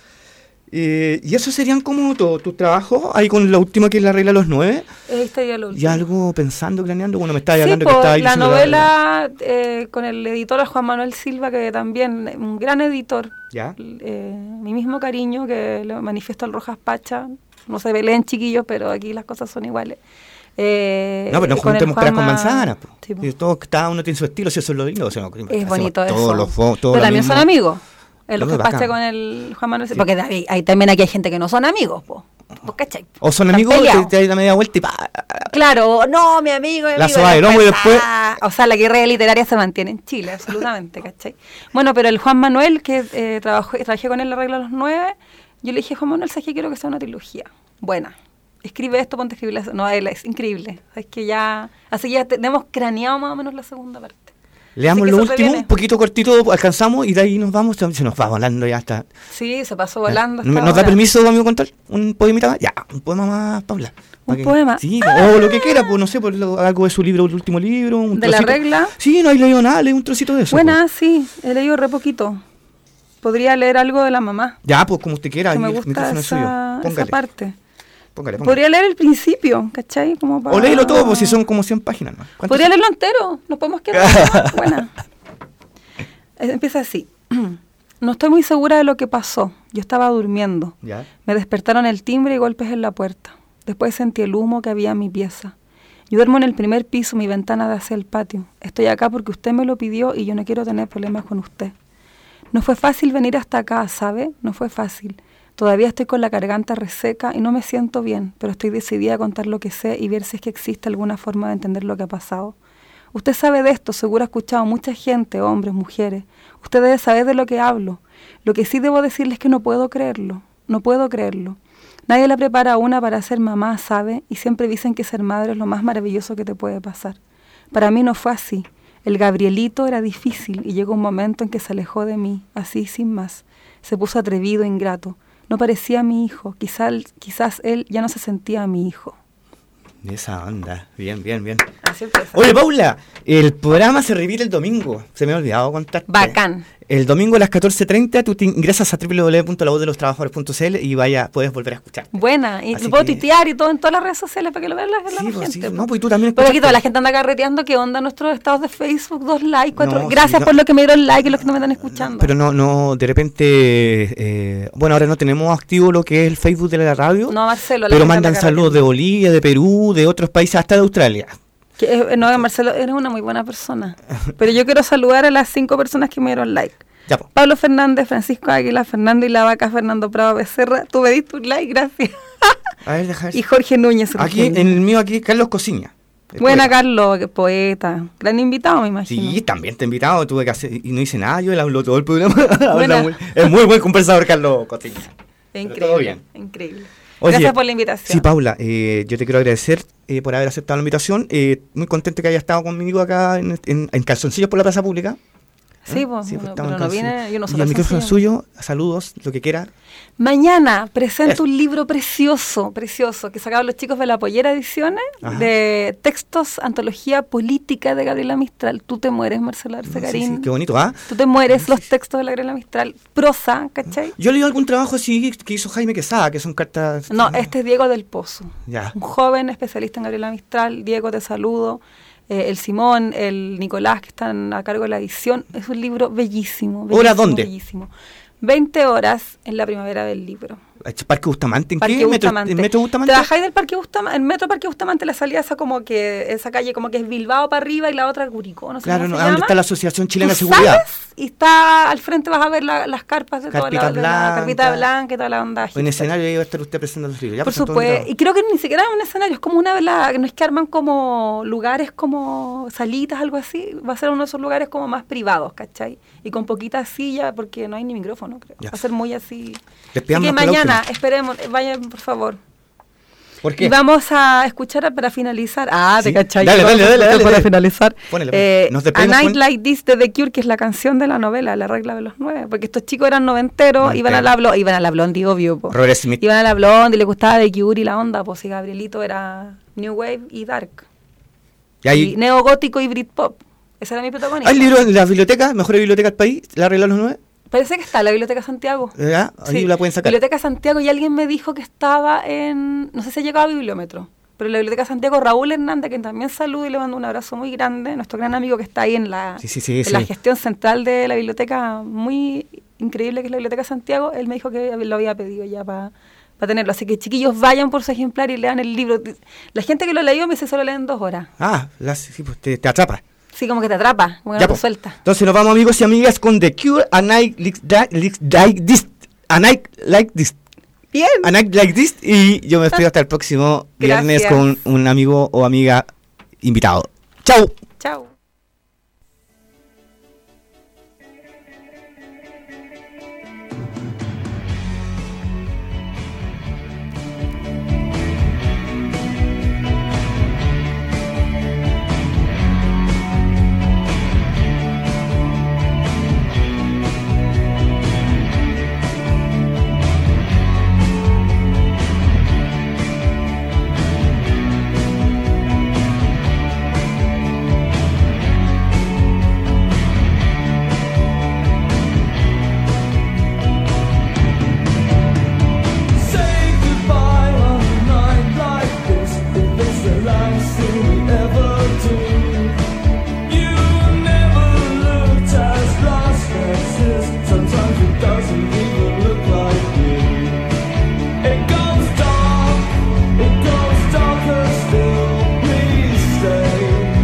Eh, y eso serían como todos tus trabajos, ahí con la última que es la regla de los nueve. Ahí estaría lo último. Y algo pensando, planeando, bueno, me estaba Sí, hablando po, que estaba ahí la diciendo novela eh, con el editor Juan Manuel Silva, que también un gran editor. Ya. Eh, mi mismo cariño que le manifiesto al Rojas Pacha. No se peleen, chiquillos, pero aquí las cosas son iguales. Eh, No, pero no con el juntemos peras con Juanma- manzanas. po. Sí, po. Y todo, cada uno tiene su estilo, si eso es lo lindo. O sea, no, Es hacemos bonito eso. todos los fo- todos pero lo también mismo. son amigos. El Todo Rojas bacán. Pacha con el Juan Manuel Silva. Porque hay, hay también aquí hay gente que no son amigos, po. ¿Vos cachai? O son Están amigos, te, peleados. te das la media vuelta y pa. Claro, no, mi amigo, mi La amigo. soba del hombro y después- O sea, la guerra literaria se mantiene en Chile, absolutamente, ¿cachai? Bueno, pero el Juan Manuel, que eh, trabajó, trabajé con él en la regla de los nueve, yo le dije, Juan Manuel, ¿sabes qué? Quiero que sea una trilogía. Buena. Escribe esto, ponte a escribir la... No, él es increíble. Es que ya... Así que ya tenemos craneado más o menos la segunda parte. Leamos Así que lo eso se último, viene. un poquito cortito, alcanzamos y de ahí nos vamos. Se nos va volando ya hasta. Sí, se pasó volando. ¿Nos hasta da ahora. permiso, amigo, contar un poemita más? Ya, un poema más, Paula. ¿Un Pa' que- poema? Sí, o lo que quiera, pues no sé, pues, lo- algo de su libro, el último libro. Un ¿De la trocito. regla? Sí, no he leído nada, leí un trocito de eso. Buena, sí, he leído re poquito. Podría leer algo de la mamá. pues. Ya, pues como usted quiera, Que ahí me el gusta micrófono es suyo. esa, esa Póngale, parte. póngale, póngale. Podría leer el principio, ¿cachai? Como para... O léelo todo, pues si son como cien páginas. ¿no? ¿Cuántas Podría son? leerlo entero, nos podemos quedar. Buena. Eh, Empieza así. No estoy muy segura de lo que pasó. Yo estaba durmiendo. Ya. Me despertaron el timbre y golpes en la puerta. Después sentí el humo que había en mi pieza. Yo duermo en el primer piso, mi ventana da hacia el patio. Estoy acá porque usted me lo pidió y yo no quiero tener problemas con usted. No fue fácil venir hasta acá, ¿sabe? No fue fácil. Todavía estoy con la garganta reseca y no me siento bien, pero estoy decidida a contar lo que sé y ver si es que existe alguna forma de entender lo que ha pasado. Usted sabe de esto, seguro ha escuchado a mucha gente, hombres, mujeres. Usted debe saber de lo que hablo. Lo que sí debo decirle es que no puedo creerlo. No puedo creerlo. Nadie la prepara a una para ser mamá, ¿sabe? Y siempre dicen que ser madre es lo más maravilloso que te puede pasar. Para mí no fue así. El Gabrielito era difícil y llegó un momento en que se alejó de mí, así sin más. Se puso atrevido, ingrato. No parecía mi hijo. Quizás, quizás él ya no se sentía mi hijo. De esa onda. Bien, bien, bien. Así empieza. Oye, Paula, el programa se repite el domingo. Se me ha olvidado contarte. Bacán. El domingo a las catorce treinta tú te ingresas a doble u doble u doble u punto la voz de los trabajadores punto c l y vaya, puedes volver a escuchar. Buena. Y Así lo puedo que- tuitear y todo en todas las redes sociales para que lo vean la, la Sí, gente. pues, sí, po. no, pues tú también Pero aquí escuchaste. toda la gente anda carreteando. ¿Qué onda nuestros estados de Facebook? Dos likes, cuatro. No, Gracias sí, no. por los que me dieron like y los que no me están escuchando. Pero no, no, de repente, eh, bueno, ahora no tenemos activo lo que es el Facebook de la radio, No, Marcelo. la pero gente mandan anda saludos de Bolivia, de Perú, de otros países, hasta de Australia. Que, eh, no, Marcelo, eres una muy buena persona. Pero yo quiero saludar a las cinco personas que me dieron like. Ya, po. Pablo Fernández, Francisco Águila, Fernando Ilavaca, Fernando Prado Becerra. Tú me diste un like, gracias. A ver, deja ver. Y Jorge Núñez. Aquí, Urgel. en el mío, aquí, Carlos Cosiña. el Buena, poeta. Carlos, que poeta. Gran invitado, me imagino. Sí, también te he invitado, tuve que hacer, y no hice nada, yo él habló todo el programa. Habla Buena. muy- es muy buen conversador, Carlos Cosiña. Increíble. todo bien. Increíble. Oye, Gracias por la invitación. Sí, Paula, eh, yo te quiero agradecer eh, por haber aceptado la invitación. Eh, muy contento que haya estado conmigo acá en, en, en Calzoncillos por la Plaza Pública. Sí, ¿Eh? pues, Sí, bueno, estaba pero en no Calzoncillos. viene, yo no soy Y el micrófono es calzoncillo. suyo, saludos, lo que quiera. Mañana presento Eso. un libro precioso, precioso, que sacaron los chicos de La Pollera Ediciones, Ajá. de textos, antología política de Gabriela Mistral. Tú te mueres, Marcela Sí, Arcegarín. sí, qué bonito, ¿ah? Tú te mueres, los textos de la Gabriela Mistral. Prosa, ¿cachai? Yo leí algún trabajo así que hizo Jaime Quesada, que son cartas... No, este es Diego del Pozo. Ya. Un joven especialista en Gabriela Mistral. Diego, te saludo. Eh, el Simón, el Nicolás, que están a cargo de la edición. Es un libro bellísimo. bellísimo ¿Hora dónde? Bellísimo. veinte horas en la primavera del libro. ¿Parque Bustamante? ¿En Parque qué? ¿Metro, Bustamante. ¿En Metro Bustamante? Trabajáis del Parque Bustamante, el Metro Parque Bustamante, la salida esa como que, esa calle como que es Bilbao para arriba y la otra Curicó, no sé Claro, cómo no, se ¿dónde llama. está la Asociación Chilena de Tú Seguridad? sales y está al frente, vas a ver la- las carpas de toda Carpita la, de la blanca. carpita blanca y toda la onda. En hipster. escenario ahí va a estar usted presentando los libros. Ya, Por pues, son todos supuesto. invitados. Y creo que ni siquiera es un escenario, es como una vela, no es que arman como lugares como salitas, algo así. Va a ser uno de esos lugares como más privados, ¿cachai? Y con poquitas sillas, porque no hay ni micrófono, creo. Ya. Va a ser muy así. Así Despidámonos que con la mañana, última. esperemos, eh, vayan por favor. ¿Por qué? Y vamos a escuchar para finalizar. Ah, Sí. te cachai. Dale, Vamos dale, a dale, escuchar dale, Para dale. finalizar. Ponele, Eh, nos A despedimos Night con- Like This de The Cure, que es la canción de la novela, La Regla de los Nueve. Porque estos chicos eran noventeros, Noventero. iban a la Blondie, iban a la Blondie, obvio. Po. Robert Smith. Iban a la Blondie, le gustaba The Cure y la onda, pues si Gabrielito era New Wave y Dark. Y ahí, Y neogótico y Britpop. Ese era mi protagonista. hay libros en la biblioteca, mejor biblioteca del país, la regla de los nueve. Parece que está en la Biblioteca Santiago. ¿Ya? Ahí Sí. la pueden sacar. Biblioteca Santiago, y alguien me dijo que estaba en, no sé si ha llegado a Bibliómetro, pero en la Biblioteca Santiago, Raúl Hernández, que también saludo y le mando un abrazo muy grande, nuestro gran amigo que está ahí en la, Sí, sí, sí, en sí. la gestión central de la biblioteca, muy increíble que es la Biblioteca Santiago. Él me dijo que lo había pedido ya para tenerlo, así que chiquillos, vayan por su ejemplar y lean el libro. La gente que lo leyó me dice solo leen dos horas. Ah, las, sí, pues te, te atrapa. Sí, como que te atrapa, como que Ya, no po. te suelta. Entonces nos vamos, amigos y amigas, con The Cure, A Night Like This. A Night Like This. Bien. A Night Like This. Y yo me despido hasta el próximo viernes Gracias. con un amigo o amiga invitado. ¡Chau! Chao. Say goodbye on a night like this. If it's the last thing we ever do, you never looked as lost as this. Sometimes it doesn't even look like you. It goes dark, it goes darker still. Please stay.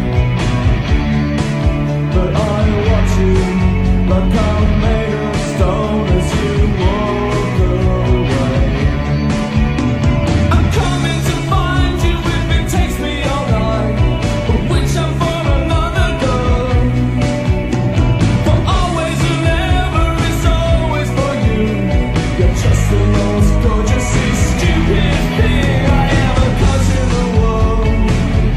But I watch you like I'm made of stone as you walk away. I'm coming to find you if it takes me all night, but which I'm for another girl. For always and never is always for you. You're just the most gorgeous, stupid thing I ever caught in the world.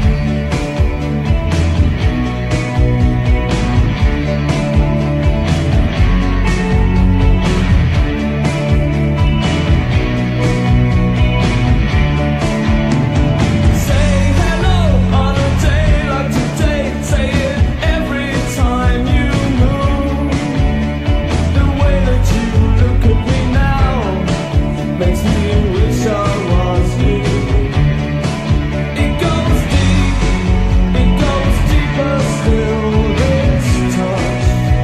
Say hello on a day like today. Say it every time you move. The way that you look at me now makes me wish I was you. It goes deep, it goes deeper still. This touch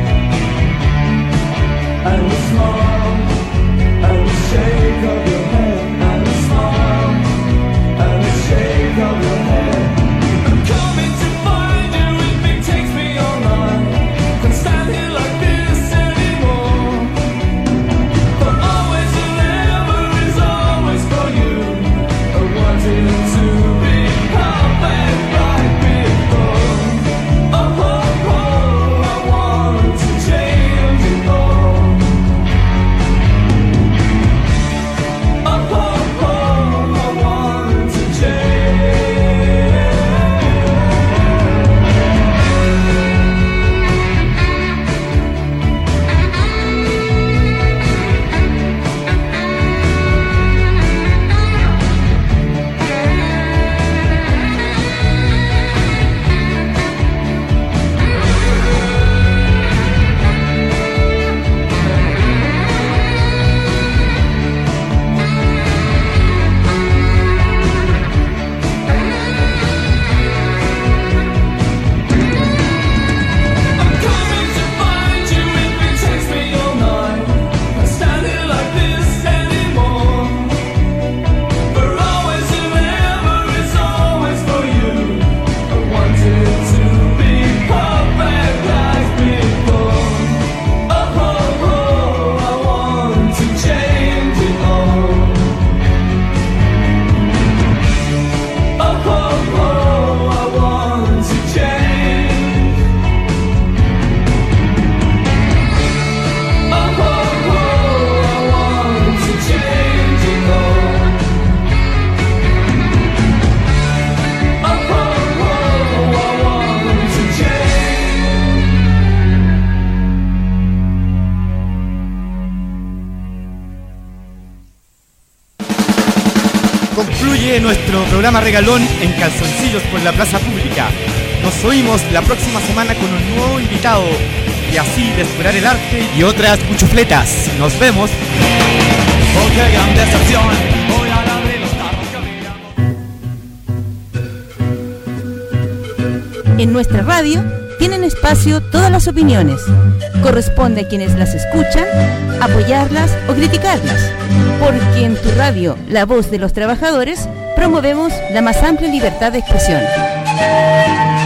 and the smile and the shake of your head and the smile and the shake of your head. I'm coming to find you if it takes me all night. Can't stand here like this anymore. For always and ever is always for you. I wanted to be perfect like before. Oh, oh, oh, I want to change it all. Oh, oh, oh, I want to change. I'm coming to find you if it takes me all night. Can't stand it like this anymore. For always and ever is always for you. I wanted to be perfect like before. Oh, oh, oh, I want to change it all. Oh, oh, oh, I want to change. Oh, oh, oh, I want to change it all. Oh, oh, oh, I want to change. Concluye nuestro programa regalón en Calzoncillos por la Plaza Pública. Nos oímos la próxima semana con un nuevo invitado y así descubrir el arte y otras cuchufletas. Nos vemos. Oh, qué gran decepción. Voy a abrir los tarros que me En nuestra radio tienen espacio todas las opiniones. Corresponde a quienes las escuchan apoyarlas o criticarlas, porque en tu radio, La Voz de los Trabajadores, promovemos la más amplia libertad de expresión.